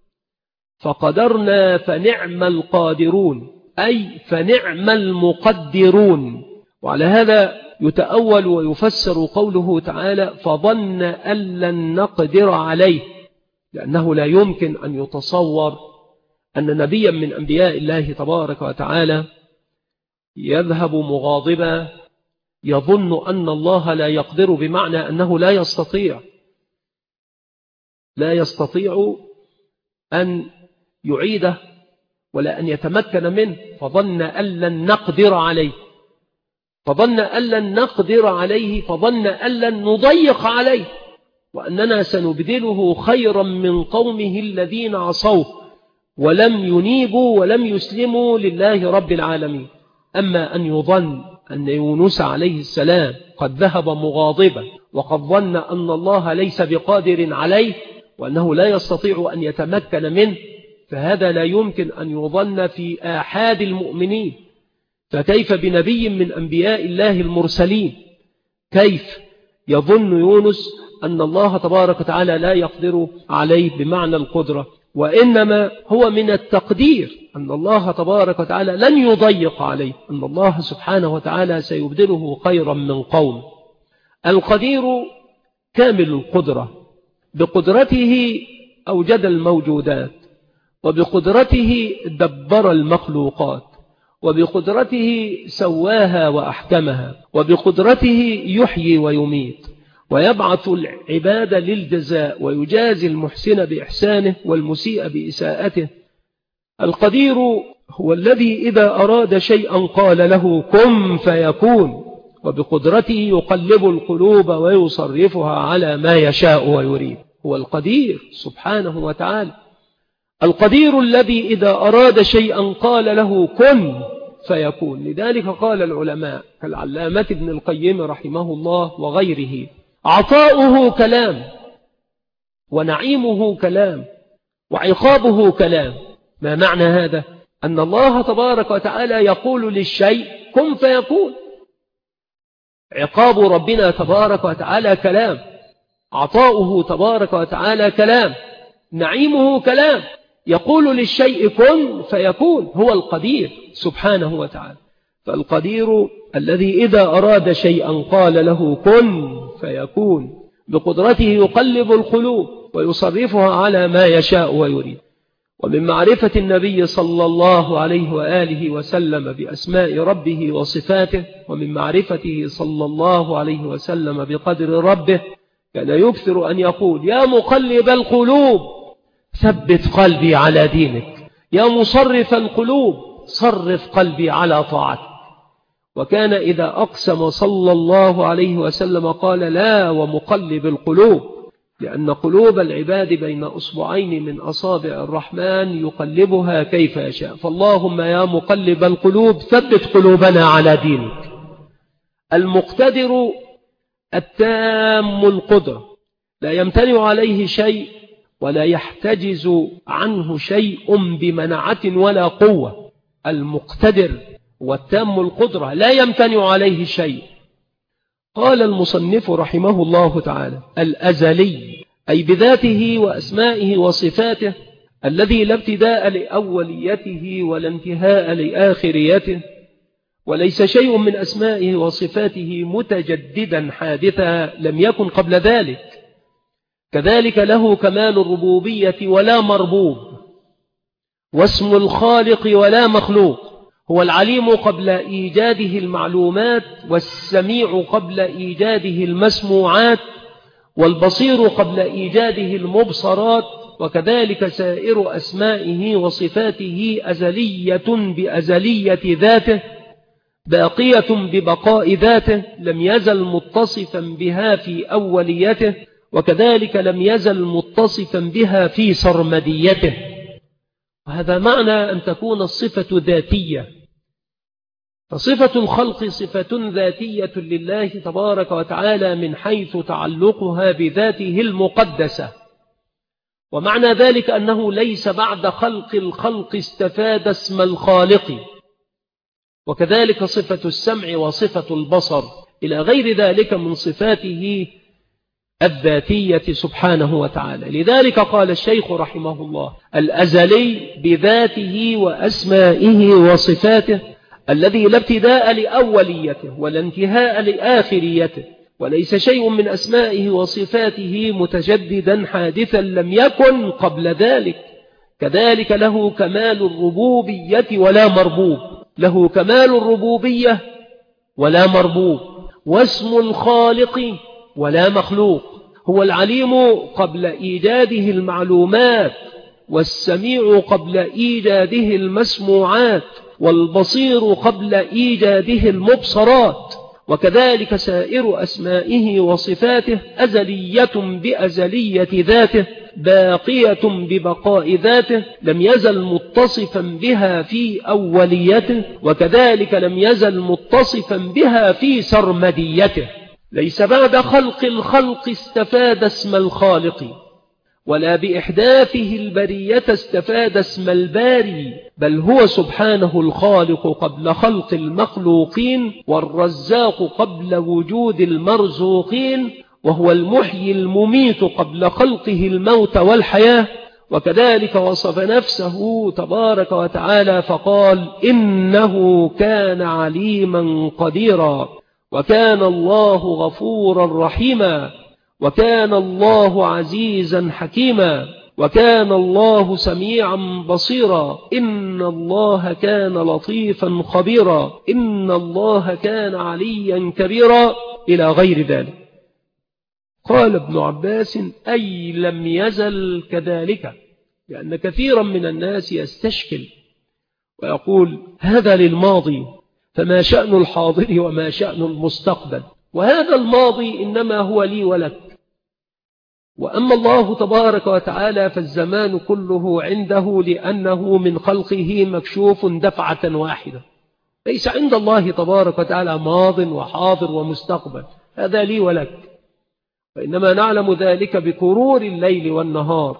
فقدرنا فنعم القادرون، أي فنعم المقدرون. وعلى هذا يتأول ويفسر قوله تعالى فظن أن لن نقدر عليه، لأنه لا يمكن أن يتصور أن نبيا من أنبياء الله تبارك وتعالى يذهب مغاضبا يظن أن الله لا يقدر، بمعنى أنه لا يستطيع لا يستطيع أن يعيده ولا أن يتمكن منه. فظن أن لن نقدر عليه، فظن أن لن نقدر عليه، فظن أن لن نضيق عليه، وأننا سنبدله خيرا من قومه الذين عصوه ولم ينيبوا ولم يسلموا لله رب العالمين. أما أن يظن أن يونس عليه السلام قد ذهب مغاضبا، وقد ظن أن الله ليس بقادر عليه وأنه لا يستطيع أن يتمكن منه، فهذا لا يمكن أن يظن في آحاد المؤمنين. فكيف بنبي من أنبياء الله المرسلين؟ كيف يظن يونس أن الله تبارك وتعالى لا يقدر عليه بمعنى القدرة؟ وإنما هو من التقدير أن الله تبارك وتعالى لن يضيق عليه، أن الله سبحانه وتعالى سيبدله خيرا من قوم. القدير كامل القدرة، بقدرته أوجد الموجودات، وبقدرته دبر المخلوقات، وبقدرته سواها وأحكمها، وبقدرته يحيي ويميت، ويبعث العباد للجزاء، ويجازي المحسن بإحسانه والمسيء بإساءته. القدير هو الذي إذا أراد شيئا قال له كن فيكون، وبقدرته يقلب القلوب ويصرفها على ما يشاء ويريد. هو القدير سبحانه وتعالى. القدير الذي إذا أراد شيئا قال له كن فيكون. لذلك قال العلماء كالعلامة ابن القيم رحمه الله وغيره عطاؤه كلام، ونعيمه كلام، وعقابه كلام. ما معنى هذا؟ أن الله تبارك وتعالى يقول للشيء كن فيكون. عقاب ربنا تبارك وتعالى كلام، عطاؤه تبارك وتعالى كلام، نعيمه كلام. يقول للشيء كن فيكون، هو القدير سبحانه وتعالى. فالقدير الذي إذا أراد شيئا قال له كن فيكون، بقدرته يقلب القلوب ويصرفها على ما يشاء ويريد. ومن معرفة النبي صلى الله عليه وآله وسلم بأسماء ربه وصفاته، ومن معرفته صلى الله عليه وسلم بقدر ربه، كان يكثر أن يقول يا مقلب القلوب ثبت قلبي على دينك، يا مصرف القلوب صرف قلبي على طاعتك. وكان إذا أقسم صلى الله عليه وسلم قال لا ومقلب القلوب، لأن قلوب العباد بين أصبعين من أصابع الرحمن يقلبها كيف يشاء. فاللهم يا مقلب القلوب ثبت قلوبنا على دينك. المقتدر التام القدرة لا يمتنع عليه شيء ولا يحتجز عنه شيء بمنعة ولا قوة. المقتدر والتام القدرة لا يمتنع عليه شيء. قال المصنف رحمه الله تعالى: الأزلي، أي بذاته وأسمائه وصفاته، الذي لا ابتداء لأوليته ولا انتهاء لآخريته، وليس شيء من أسمائه وصفاته متجددا حادثا لم يكن قبل ذلك. كذلك له كمال الربوبية ولا مربوب، واسم الخالق ولا مخلوق. هو العليم قبل إيجاده المعلومات، والسميع قبل إيجاده المسموعات، والبصير قبل إيجاده المبصرات. وكذلك سائر أسمائه وصفاته أزلية بأزلية ذاته، باقية ببقاء ذاته، لم يزل متصفا بها في أوليته، وكذلك لم يزل متصفا بها في سرمديته. وهذا معنى أن تكون الصفة ذاتية. فصفة الخلق صفة ذاتية لله تبارك وتعالى من حيث تعلقها بذاته المقدسة. ومعنى ذلك أنه ليس بعد خلق الخلق استفاد اسم الخالق. وكذلك صفة السمع وصفة البصر إلى غير ذلك من صفاته الذاتية سبحانه وتعالى. لذلك قال الشيخ رحمه الله: الأزلي بذاته وأسمائه وصفاته، الذي لا ابتداء لأوليته ولا انتهاء لآخريته، وليس شيء من أسمائه وصفاته متجددا حادثا لم يكن قبل ذلك. كذلك له كمال الربوبية ولا مربوب، له كمال الربوبية ولا مربوب، واسم الخالق ولا مخلوق. هو العليم قبل إيجاده المعلومات، والسميع قبل إيجاده المسموعات، والبصير قبل إيجاده المبصرات. وكذلك سائر أسمائه وصفاته أزلية بأزلية ذاته، باقية ببقاء ذاته، لم يزل متصفا بها في أوليته، وكذلك لم يزل متصفا بها في سرمديته. ليس بعد خلق الخلق استفاد اسم الخالق، ولا بإحداثه البرية استفاد اسم الباري، بل هو سبحانه الخالق قبل خلق المخلوقين، والرزاق قبل وجود المرزوقين، وهو المحيي المميت قبل خلقه الموت والحياة. وكذلك وصف نفسه تبارك وتعالى فقال: إنه كان عليما قديرا، وكان الله غفورا رحيما، وكان الله عزيزا حكيما، وكان الله سميعا بصيرا، إن الله كان لطيفا خبيرا، إن الله كان عليا كبيرا، إلى غير ذلك. قال ابن عباس: أي لم يزل كذلك، لأن كثيرا من الناس يستشكل ويقول: هذا للماضي، فما شأن الحاضر وما شأن المستقبل؟ وهذا الماضي إنما هو لي ولك، وأما الله تبارك وتعالى فالزمان كله عنده، لأنه من خلقه مكشوف دفعة واحدة. ليس عند الله تبارك وتعالى ماض وحاضر ومستقبل، هذا لي ولك. وإنما نعلم ذلك بكرور الليل والنهار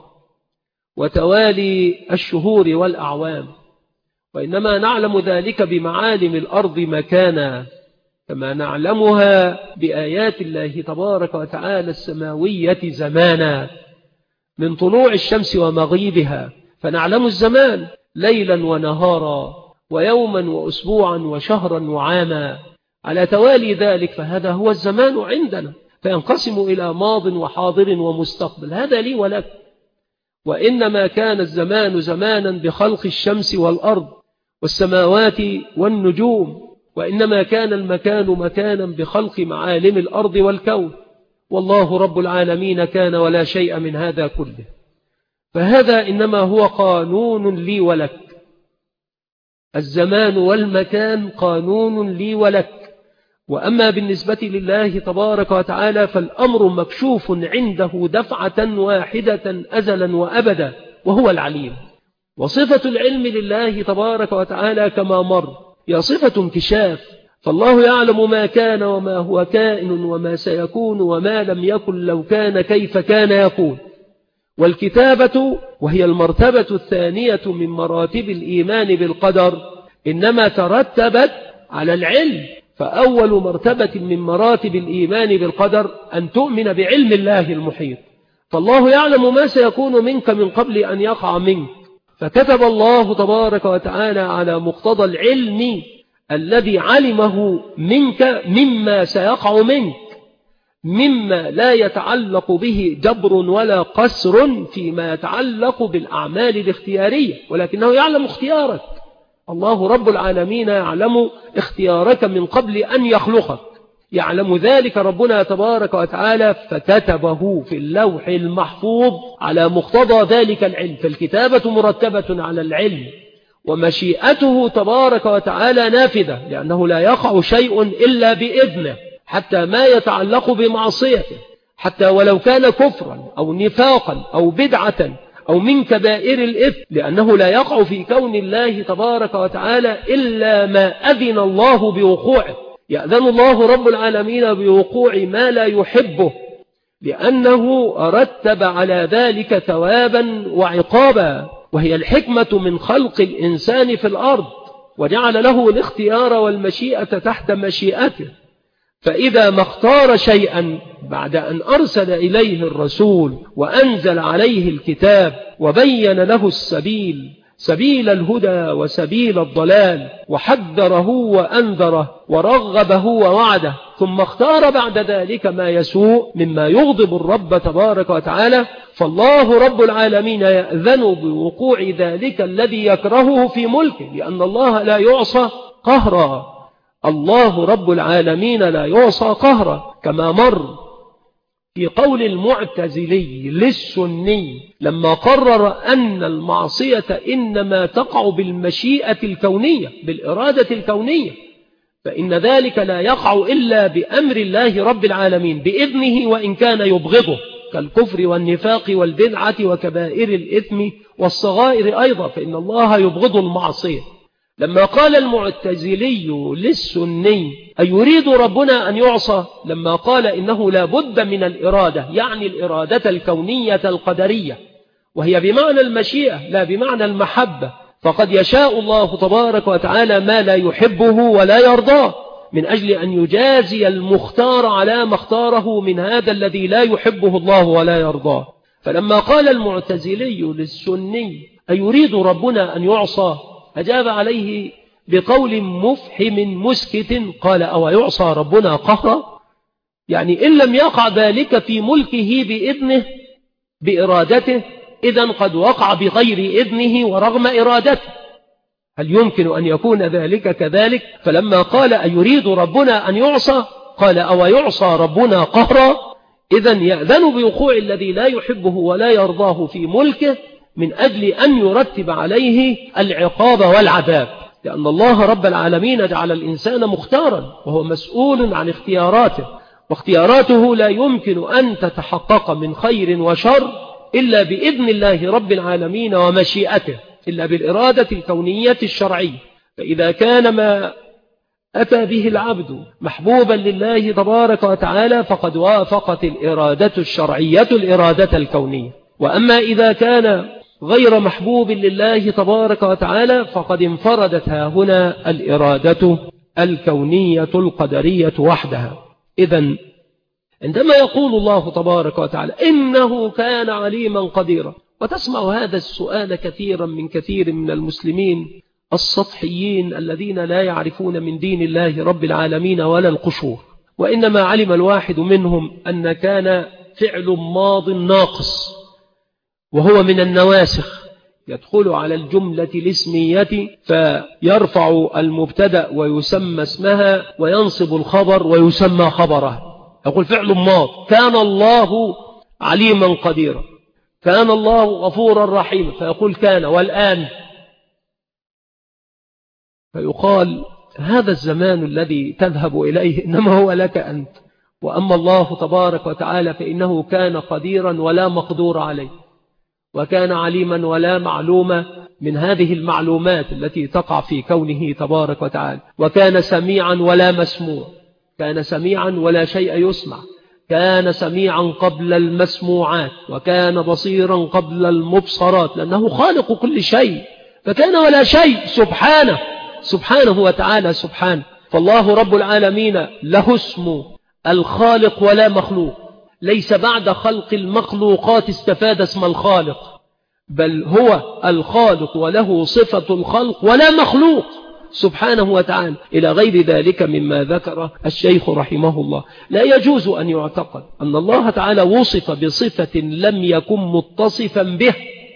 وتوالي الشهور والأعوام، وإنما نعلم ذلك بمعالم الأرض مكانا، كما نعلمها بآيات الله تبارك وتعالى السماوية زمانا، من طلوع الشمس ومغيبها، فنعلم الزمان ليلا ونهارا، ويوما وأسبوعا وشهرا وعاما، على توالي ذلك، فهذا هو الزمان عندنا، فينقسم إلى ماض وحاضر ومستقبل، هذا لي ولك. وإنما كان الزمان زمانا بخلق الشمس والأرض والسماوات والنجوم، وإنما كان المكان مكانا بخلق معالم الأرض والكون، والله رب العالمين كان ولا شيء من هذا كله. فهذا إنما هو قانون لي ولك، الزمان والمكان قانون لي ولك، وأما بالنسبة لله تبارك وتعالى فالأمر مكشوف عنده دفعة واحدة أزلا وأبدا، وهو العليم. وصفة العلم لله تبارك وتعالى كما مر هي صفة انكشاف، فالله يعلم ما كان وما هو كائن وما سيكون وما لم يكن لو كان كيف كان يكون. والكتابة وهي المرتبة الثانية من مراتب الإيمان بالقدر إنما ترتبت على العلم، فأول مرتبة من مراتب الإيمان بالقدر أن تؤمن بعلم الله المحيط، فالله يعلم ما سيكون منك من قبل أن يقع منك، فكتب الله تبارك وتعالى على مقتضى العلم الذي علمه منك مما سيقع منك، مما لا يتعلق به جبر ولا قسر فيما يتعلق بالأعمال الاختيارية، ولكنه يعلم اختيارك. الله رب العالمين يعلم اختيارك من قبل أن يخلقك، يعلم ذلك ربنا تبارك وتعالى فكتبه في اللوح المحفوظ على مقتضى ذلك العلم، فالكتابة مرتبة على العلم. ومشيئته تبارك وتعالى نافذة، لأنه لا يقع شيء إلا بإذنه، حتى ما يتعلق بمعصيته، حتى ولو كان كفرا أو نفاقا أو بدعة أو من كبائر الإثم، لأنه لا يقع في كون الله تبارك وتعالى إلا ما أذن الله بوقوعه. يأذن الله رب العالمين بوقوع ما لا يحبه، لأنه رتب على ذلك ثوابا وعقابا، وهي الحكمة من خلق الإنسان في الأرض، وجعل له الاختيار والمشيئة تحت مشيئته. فإذا ما اختار شيئا بعد أن أرسل إليه الرسول وأنزل عليه الكتاب وبين له السبيل، سبيل الهدى وسبيل الضلال، وحذره وأنذره ورغبه ووعده، ثم اختار بعد ذلك ما يسوء مما يغضب الرب تبارك وتعالى، فالله رب العالمين يأذن بوقوع ذلك الذي يكرهه في ملكه، لأن الله لا يعصى قهرا. الله رب العالمين لا يعصى قهرا، كما مر في قول المعتزلي للسني لما قرر أن المعصية إنما تقع بالمشيئة الكونية، بالإرادة الكونية، فإن ذلك لا يقع إلا بأمر الله رب العالمين بإذنه، وإن كان يبغضه كالكفر والنفاق والبدعة وكبائر الإثم والصغائر أيضا، فإن الله يبغض المعصية. لما قال المعتزلي للسني أيريد ربنا أن يعصى، لما قال إنه لا بد من الإرادة، يعني الإرادة الكونية القدرية، وهي بمعنى المشيئة لا بمعنى المحبة، فقد يشاء الله تبارك وتعالى ما لا يحبه ولا يرضاه، من أجل أن يجازي المختار على ما اختاره من هذا الذي لا يحبه الله ولا يرضاه. فلما قال المعتزلي للسني أيريد ربنا أن يعصى، أجاب عليه بقول مفحم مسكت، قال أو يعصى ربنا قهرا؟ يعني إن لم يقع ذلك في ملكه بإذنه بإرادته، إذن قد وقع بغير إذنه ورغم إرادته. هل يمكن أن يكون ذلك كذلك؟ فلما قال أيريد ربنا أن يعصى قال أو يعصى ربنا قهرا؟ إذن يأذن بوقوع الذي لا يحبه ولا يرضاه في ملكه، من أجل أن يرتب عليه العقاب والعذاب، لأن الله رب العالمين جعل الإنسان مختارا، وهو مسؤول عن اختياراته، واختياراته لا يمكن أن تتحقق من خير وشر إلا بإذن الله رب العالمين ومشيئته، إلا بالإرادة الكونية الشرعية. فإذا كان ما أتى به العبد محبوبا لله تبارك وتعالى فقد وافقت الإرادة الشرعية الإرادة الكونية. وأما إذا كان غير محبوب لله تبارك وتعالى فقد انفردت ها هنا الإرادة الكونية القدرية وحدها. إذن عندما يقول الله تبارك وتعالى إنه كان عليما قديرا، وتسمع هذا السؤال كثيرا من كثير من المسلمين السطحيين الذين لا يعرفون من دين الله رب العالمين ولا القشور، وإنما علم الواحد منهم أن كان فعل ماض ناقص، وهو من النواسخ، يدخل على الجملة الاسمية فيرفع المبتدأ ويسمى اسمها، وينصب الخبر ويسمى خبره. يقول فعل ماض، كان الله عليما قديرا، كان الله غفورا رحيما، فيقول كان، والآن فيقال هذا الزمان الذي تذهب إليه إنما هو لك أنت، وأما الله تبارك وتعالى فإنه كان قديرا ولا مقدور عليه، وكان عليما ولا معلومة من هذه المعلومات التي تقع في كونه تبارك وتعالى، وكان سميعا ولا مسموع، كان سميعا ولا شيء يسمع، كان سميعا قبل المسموعات، وكان بصيرا قبل المبصرات، لأنه خالق كل شيء، فكان ولا شيء سبحانه سبحانه وتعالى سبحانه. فالله رب العالمين له اسم الخالق ولا مخلوق، ليس بعد خلق المخلوقات استفاد اسم الخالق، بل هو الخالق وله صفة الخلق ولا مخلوق سبحانه وتعالى، إلى غير ذلك مما ذكر الشيخ رحمه الله. لا يجوز أن يعتقد أن الله تعالى وصف بصفة لم يكن متصفا به،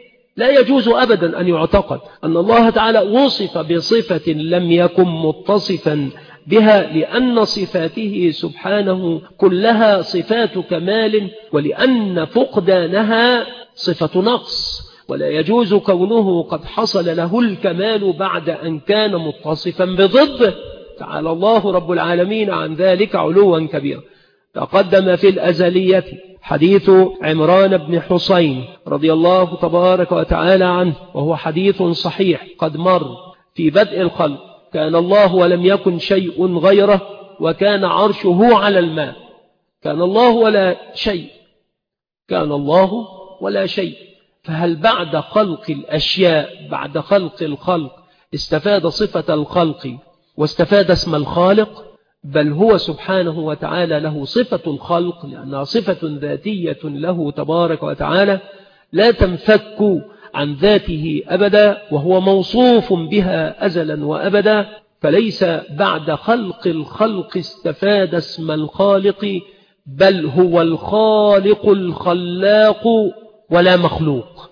لا يجوز أبدا أن يعتقد أن الله تعالى وصف بصفة لم يكن متصفا بها، لأن صفاته سبحانه كلها صفات كمال، ولأن فقدانها صفة نقص، ولا يجوز كونه قد حصل له الكمال بعد أن كان متصفا بضده. تعالى الله رب العالمين عن ذلك علوا كبيرا. تقدم في الأزلية حديث عمران بن حسين رضي الله تبارك وتعالى عنه، وهو حديث صحيح قد مر في بدء الخلق: كان الله ولم يكن شيء غيره، وكان عرشه على الماء. كان الله ولا شيء، كان الله ولا شيء. فهل بعد خلق الأشياء، بعد خلق الخلق، استفاد صفة الخلق واستفاد اسم الخالق؟ بل هو سبحانه وتعالى له صفة الخلق، لأنها صفة ذاتية له تبارك وتعالى لا تنفك عن ذاته أبدا، وهو موصوف بها أزلا وأبدا. فليس بعد خلق الخلق استفاد اسم الخالق، بل هو الخالق الخلاق ولا مخلوق.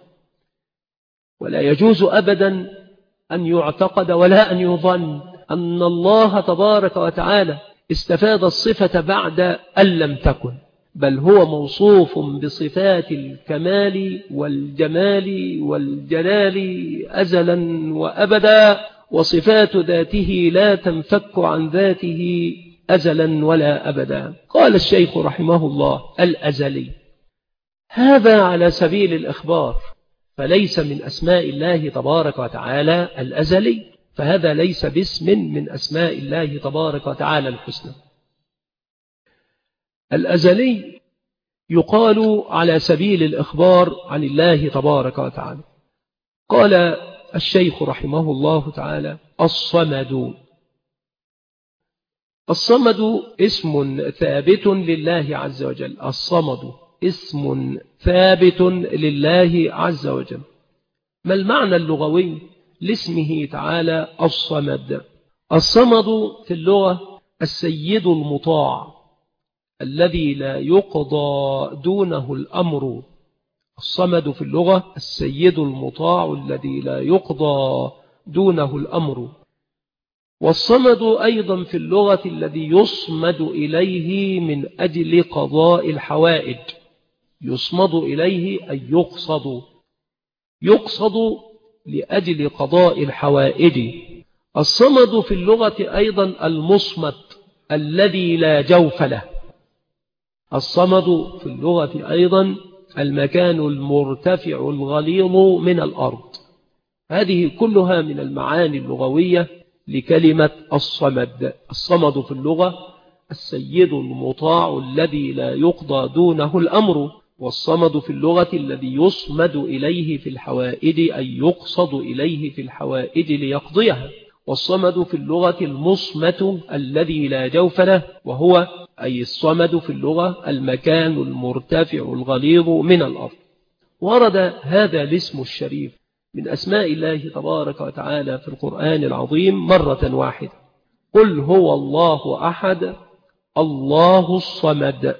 ولا يجوز أبدا أن يعتقد ولا أن يظن أن الله تبارك وتعالى استفاد الصفة بعد أن لم تكن، بل هو موصوف بصفات الكمال والجمال والجلال أزلا وأبدا، وصفات ذاته لا تنفك عن ذاته أزلا ولا أبدا. قال الشيخ رحمه الله: الأزلي، هذا على سبيل الإخبار، فليس من أسماء الله تبارك وتعالى الأزلي، فهذا ليس باسم من أسماء الله تبارك وتعالى الحسنى. الأزلي يقال على سبيل الإخبار عن الله تبارك وتعالى. قال الشيخ رحمه الله تعالى: الصمد. الصمد اسم ثابت لله عز وجل. الصمد اسم ثابت لله عز وجل. ما المعنى اللغوي لاسمه تعالى الصمد؟ الصمد في اللغة السيد المطاع الذي لا يقضى دونه الأمر. الصمد في اللغة السيد المطاع الذي لا يقضى دونه الأمر. والصمد أيضا في اللغة الذي يصمد إليه من أجل قضاء الحوائج. يصمد إليه أي يقصد، يقصد لأجل قضاء الحوائج. الصمد في اللغة أيضا المصمت الذي لا جوف له. الصمد في اللغة أيضا المكان المرتفع الغليظ من الأرض. هذه كلها من المعاني اللغوية لكلمة الصمد. الصمد في اللغة السيد المطاع الذي لا يقضى دونه الأمر. والصمد في اللغة الذي يصمد إليه في الحوائج أي يقصد إليه في الحوائج ليقضيها. والصمد في اللغة المصمت الذي لا جوف له، وهو أي الصمد في اللغة المكان المرتفع الغليظ من الأرض. ورد هذا الاسم الشريف من أسماء الله تبارك وتعالى في القرآن العظيم مرة واحدة: قل هو الله أحد الله الصمد.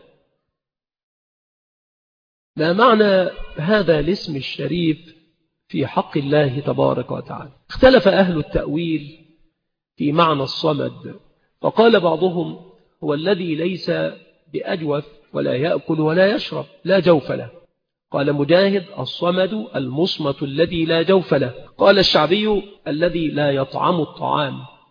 ما معنى هذا الاسم الشريف في حق الله تبارك وتعالى؟ اختلف أهل التأويل في معنى الصمد، فقال بعضهم: هو الذي ليس بأجوف ولا يأكل ولا يشرب، لا جوف له. قال مجاهد: الصمد المصمت الذي لا جوف له. قال الشعبي: الذي لا يطعم الطعام.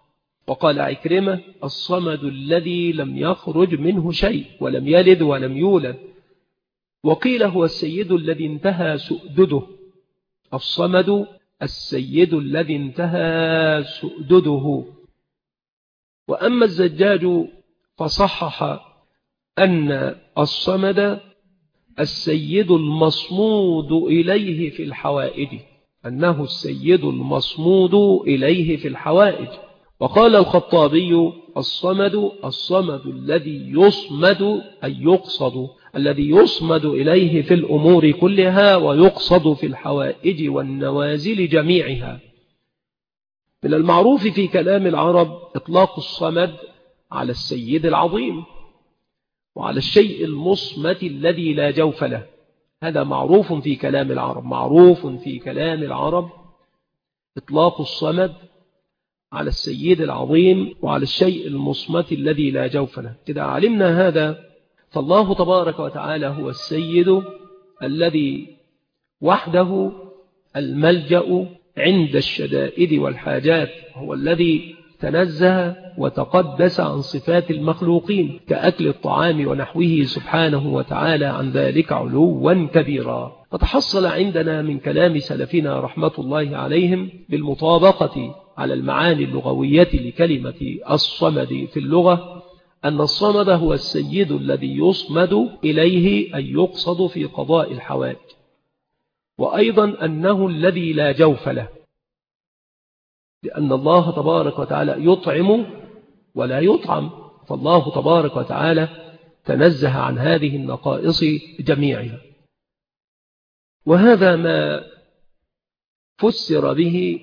وقال عكرمة الصمد الذي لم يخرج منه شيء ولم يلد ولم يولد. وقيل هو السيد الذي انتهى سؤدده. الصمد السيد الذي انتهى سؤدده. وأما الزجاج فصحح أن الصمد السيد المصمود إليه في الحوائج، أنه السيد المصمود إليه في الحوائج. وقال الخطابي الصمد الصمد الذي يصمد أي يقصد، الذي يصمد إليه في الأمور كلها ويقصد في الحوائج والنوازل جميعها. من المعروف في كلام العرب إطلاق الصمد على السيد العظيم وعلى الشيء المصمت الذي لا جوف له. هذا معروف في كلام العرب، معروف في كلام العرب إطلاق الصمد على السيد العظيم وعلى الشيء المصمت الذي لا جوف له. إذا علمنا هذا فالله تبارك وتعالى هو السيد الذي وحده الملجأ عند الشدائد والحاجات، هو الذي تنزه وتقدس عن صفات المخلوقين كأكل الطعام ونحوه سبحانه وتعالى عن ذلك علوا كبيرا. فتحصل عندنا من كلام سلفنا رحمة الله عليهم بالمطابقة على المعاني اللغوية لكلمة الصمد في اللغة أن الصمد هو السيد الذي يصمد إليه أن يقصد في قضاء الحوائج، وأيضا أنه الذي لا جوف له، لأن الله تبارك وتعالى يطعم ولا يطعم، فالله تبارك وتعالى تنزه عن هذه النقائص جميعها. وهذا ما فسر به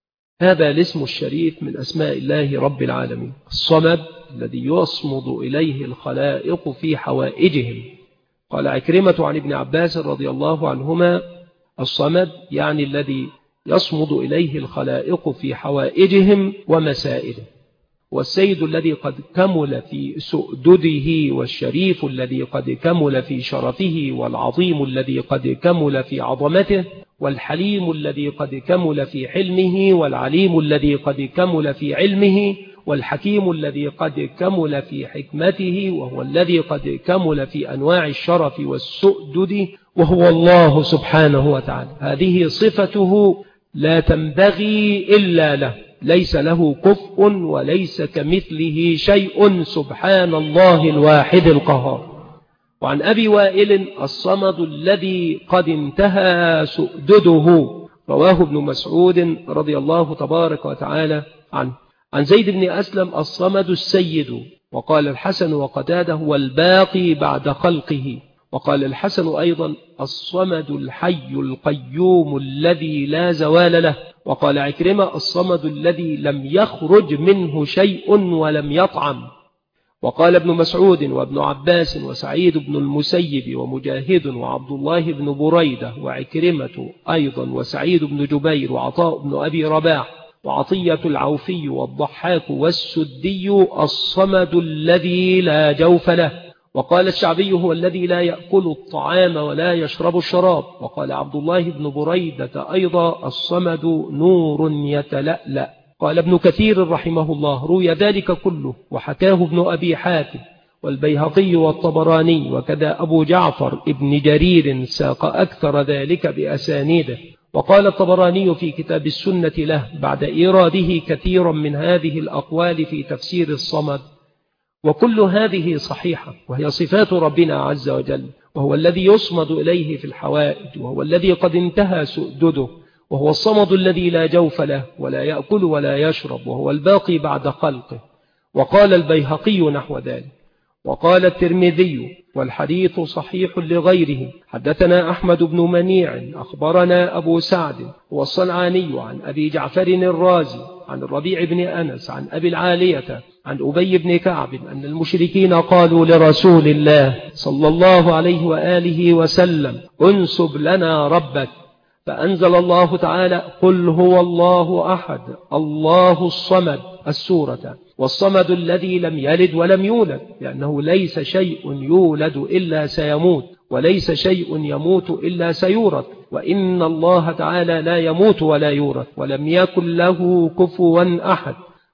هذا الاسم الشريف من أسماء الله رب العالمين، الصمد الذي يصمد إليه الخلائق في حوائجهم. قال عكرمة عن ابن عباس رضي الله عنهما الصمد يعني الذي يصمد إليه الخلائق في حوائجهم ومسائله، والسيد الذي قد كمل في سؤدده، والشريف الذي قد كمل في شرفه، والعظيم الذي قد كمل في عظمته، والحليم الذي قد كمل في حلمه، والعليم الذي قد كمل في علمه، والحكيم الذي قد كمل في حكمته، وهو الذي قد كمل في أنواع الشرف والسؤدد، وهو الله سبحانه وتعالى. هذه صفته لا تنبغي إلا له، ليس له كفء وليس كمثله شيء، سبحان الله الواحد القهار. وعن أبي وائل الصمد الذي قد انتهى سؤدده، رواه ابن مسعود رضي الله تبارك وتعالى عنه. عن زيد بن أسلم الصمد السيد. وقال الحسن وقتاده هو الباقي بعد خلقه. وقال الحسن أيضا الصمد الحي القيوم الذي لا زوال له. وقال عكرمة الصمد الذي لم يخرج منه شيء ولم يطعم. وقال ابن مسعود وابن عباس وسعيد بن المسيب ومجاهد وعبد الله بن بريدة وعكرمة أيضا وسعيد بن جبير وعطاء بن أبي رباح وعطية العوفي والضحاك والسدي الصمد الذي لا جوف له. وقال الشعبي هو الذي لا يأكل الطعام ولا يشرب الشراب. وقال عبد الله بن بريدة أيضا الصمد نور يتلألأ. قال ابن كثير رحمه الله روي ذلك كله وحكاه ابن أبي حاتم والبيهقي والطبراني، وكذا أبو جعفر ابن جرير ساق أكثر ذلك بأسانيده. وقال الطبراني في كتاب السنة له بعد إيراده كثيرا من هذه الأقوال في تفسير الصمد: وكل هذه صحيحة، وهي صفات ربنا عز وجل، وهو الذي يصمد إليه في الحوائج، وهو الذي قد انتهى سؤدده، وهو الصمد الذي لا جوف له ولا يأكل ولا يشرب، وهو الباقي بعد خلقه. وقال البيهقي نحو ذلك. وقال الترمذي والحديث صحيح لغيره: حدثنا أحمد بن منيع أخبرنا أبو سعد والصنعاني عن أبي جعفر الرازي عن الربيع بن أنس عن أبي العالية عن أبي بن كعب أن المشركين قالوا لرسول الله صلى الله عليه وآله وسلم: انسب لنا ربك، فأنزل الله تعالى: قل هو الله أحد الله الصمد السورة. والصمد الذي لم يلد ولم يولد، لأنه ليس شيء يولد إلا سيموت، وليس شيء يموت إلا سيورث، وإن الله تعالى لا يموت ولا يورث، ولم يكن له كفوا أحد.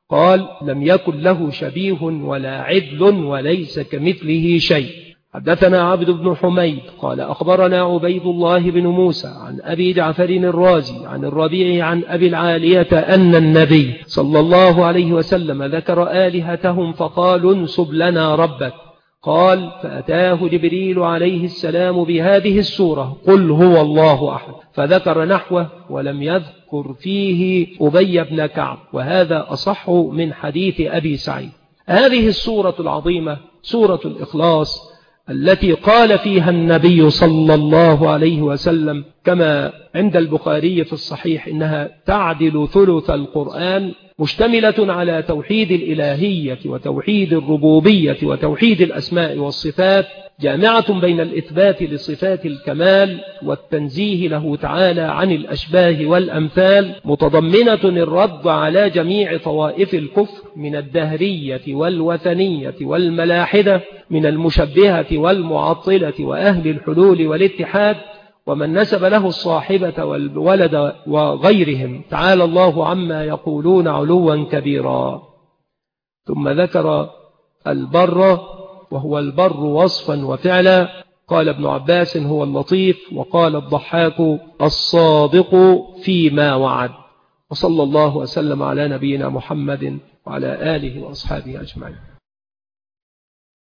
قال لم يكن له شبيه ولا عدل وليس كمثله شيء. حدثنا عبد بن حميد قال أخبرنا عبيد الله بن موسى عن أبي جعفر الرازي عن الربيع عن أبي العالية أن النبي صلى الله عليه وسلم ذكر آلهتهم فقالوا انسب لنا ربك. قال فأتاه جبريل عليه السلام بهذه السورة قل هو الله أحد، فذكر نحوه ولم يذكر فيه أبي بن كعب، وهذا أصح من حديث أبي سعيد. هذه السورة العظيمة سورة الإخلاص التي قال فيها النبي صلى الله عليه وسلم كما عند البخاري في الصحيح إنها تعدل ثلث القرآن، مشتملة على توحيد الإلهية وتوحيد الربوبية وتوحيد الأسماء والصفات، جامعة بين الإثبات لصفات الكمال والتنزيه له تعالى عن الأشباه والأمثال، متضمنة الرد على جميع طوائف الكفر من الدهرية والوثنية والملاحدة، من المشبهة والمعطلة وأهل الحلول والاتحاد، ومن نسب له الصاحبة والولد وغيرهم، تعالى الله عما يقولون علوا كبيرا. ثم ذكر البر وهو البر وصفا وفعلا، قال ابن عباس هو اللطيف، وقال الضحاك الصادق فيما وعد. وصلى الله وسلم على نبينا محمد وعلى آله وأصحابه أجمعين.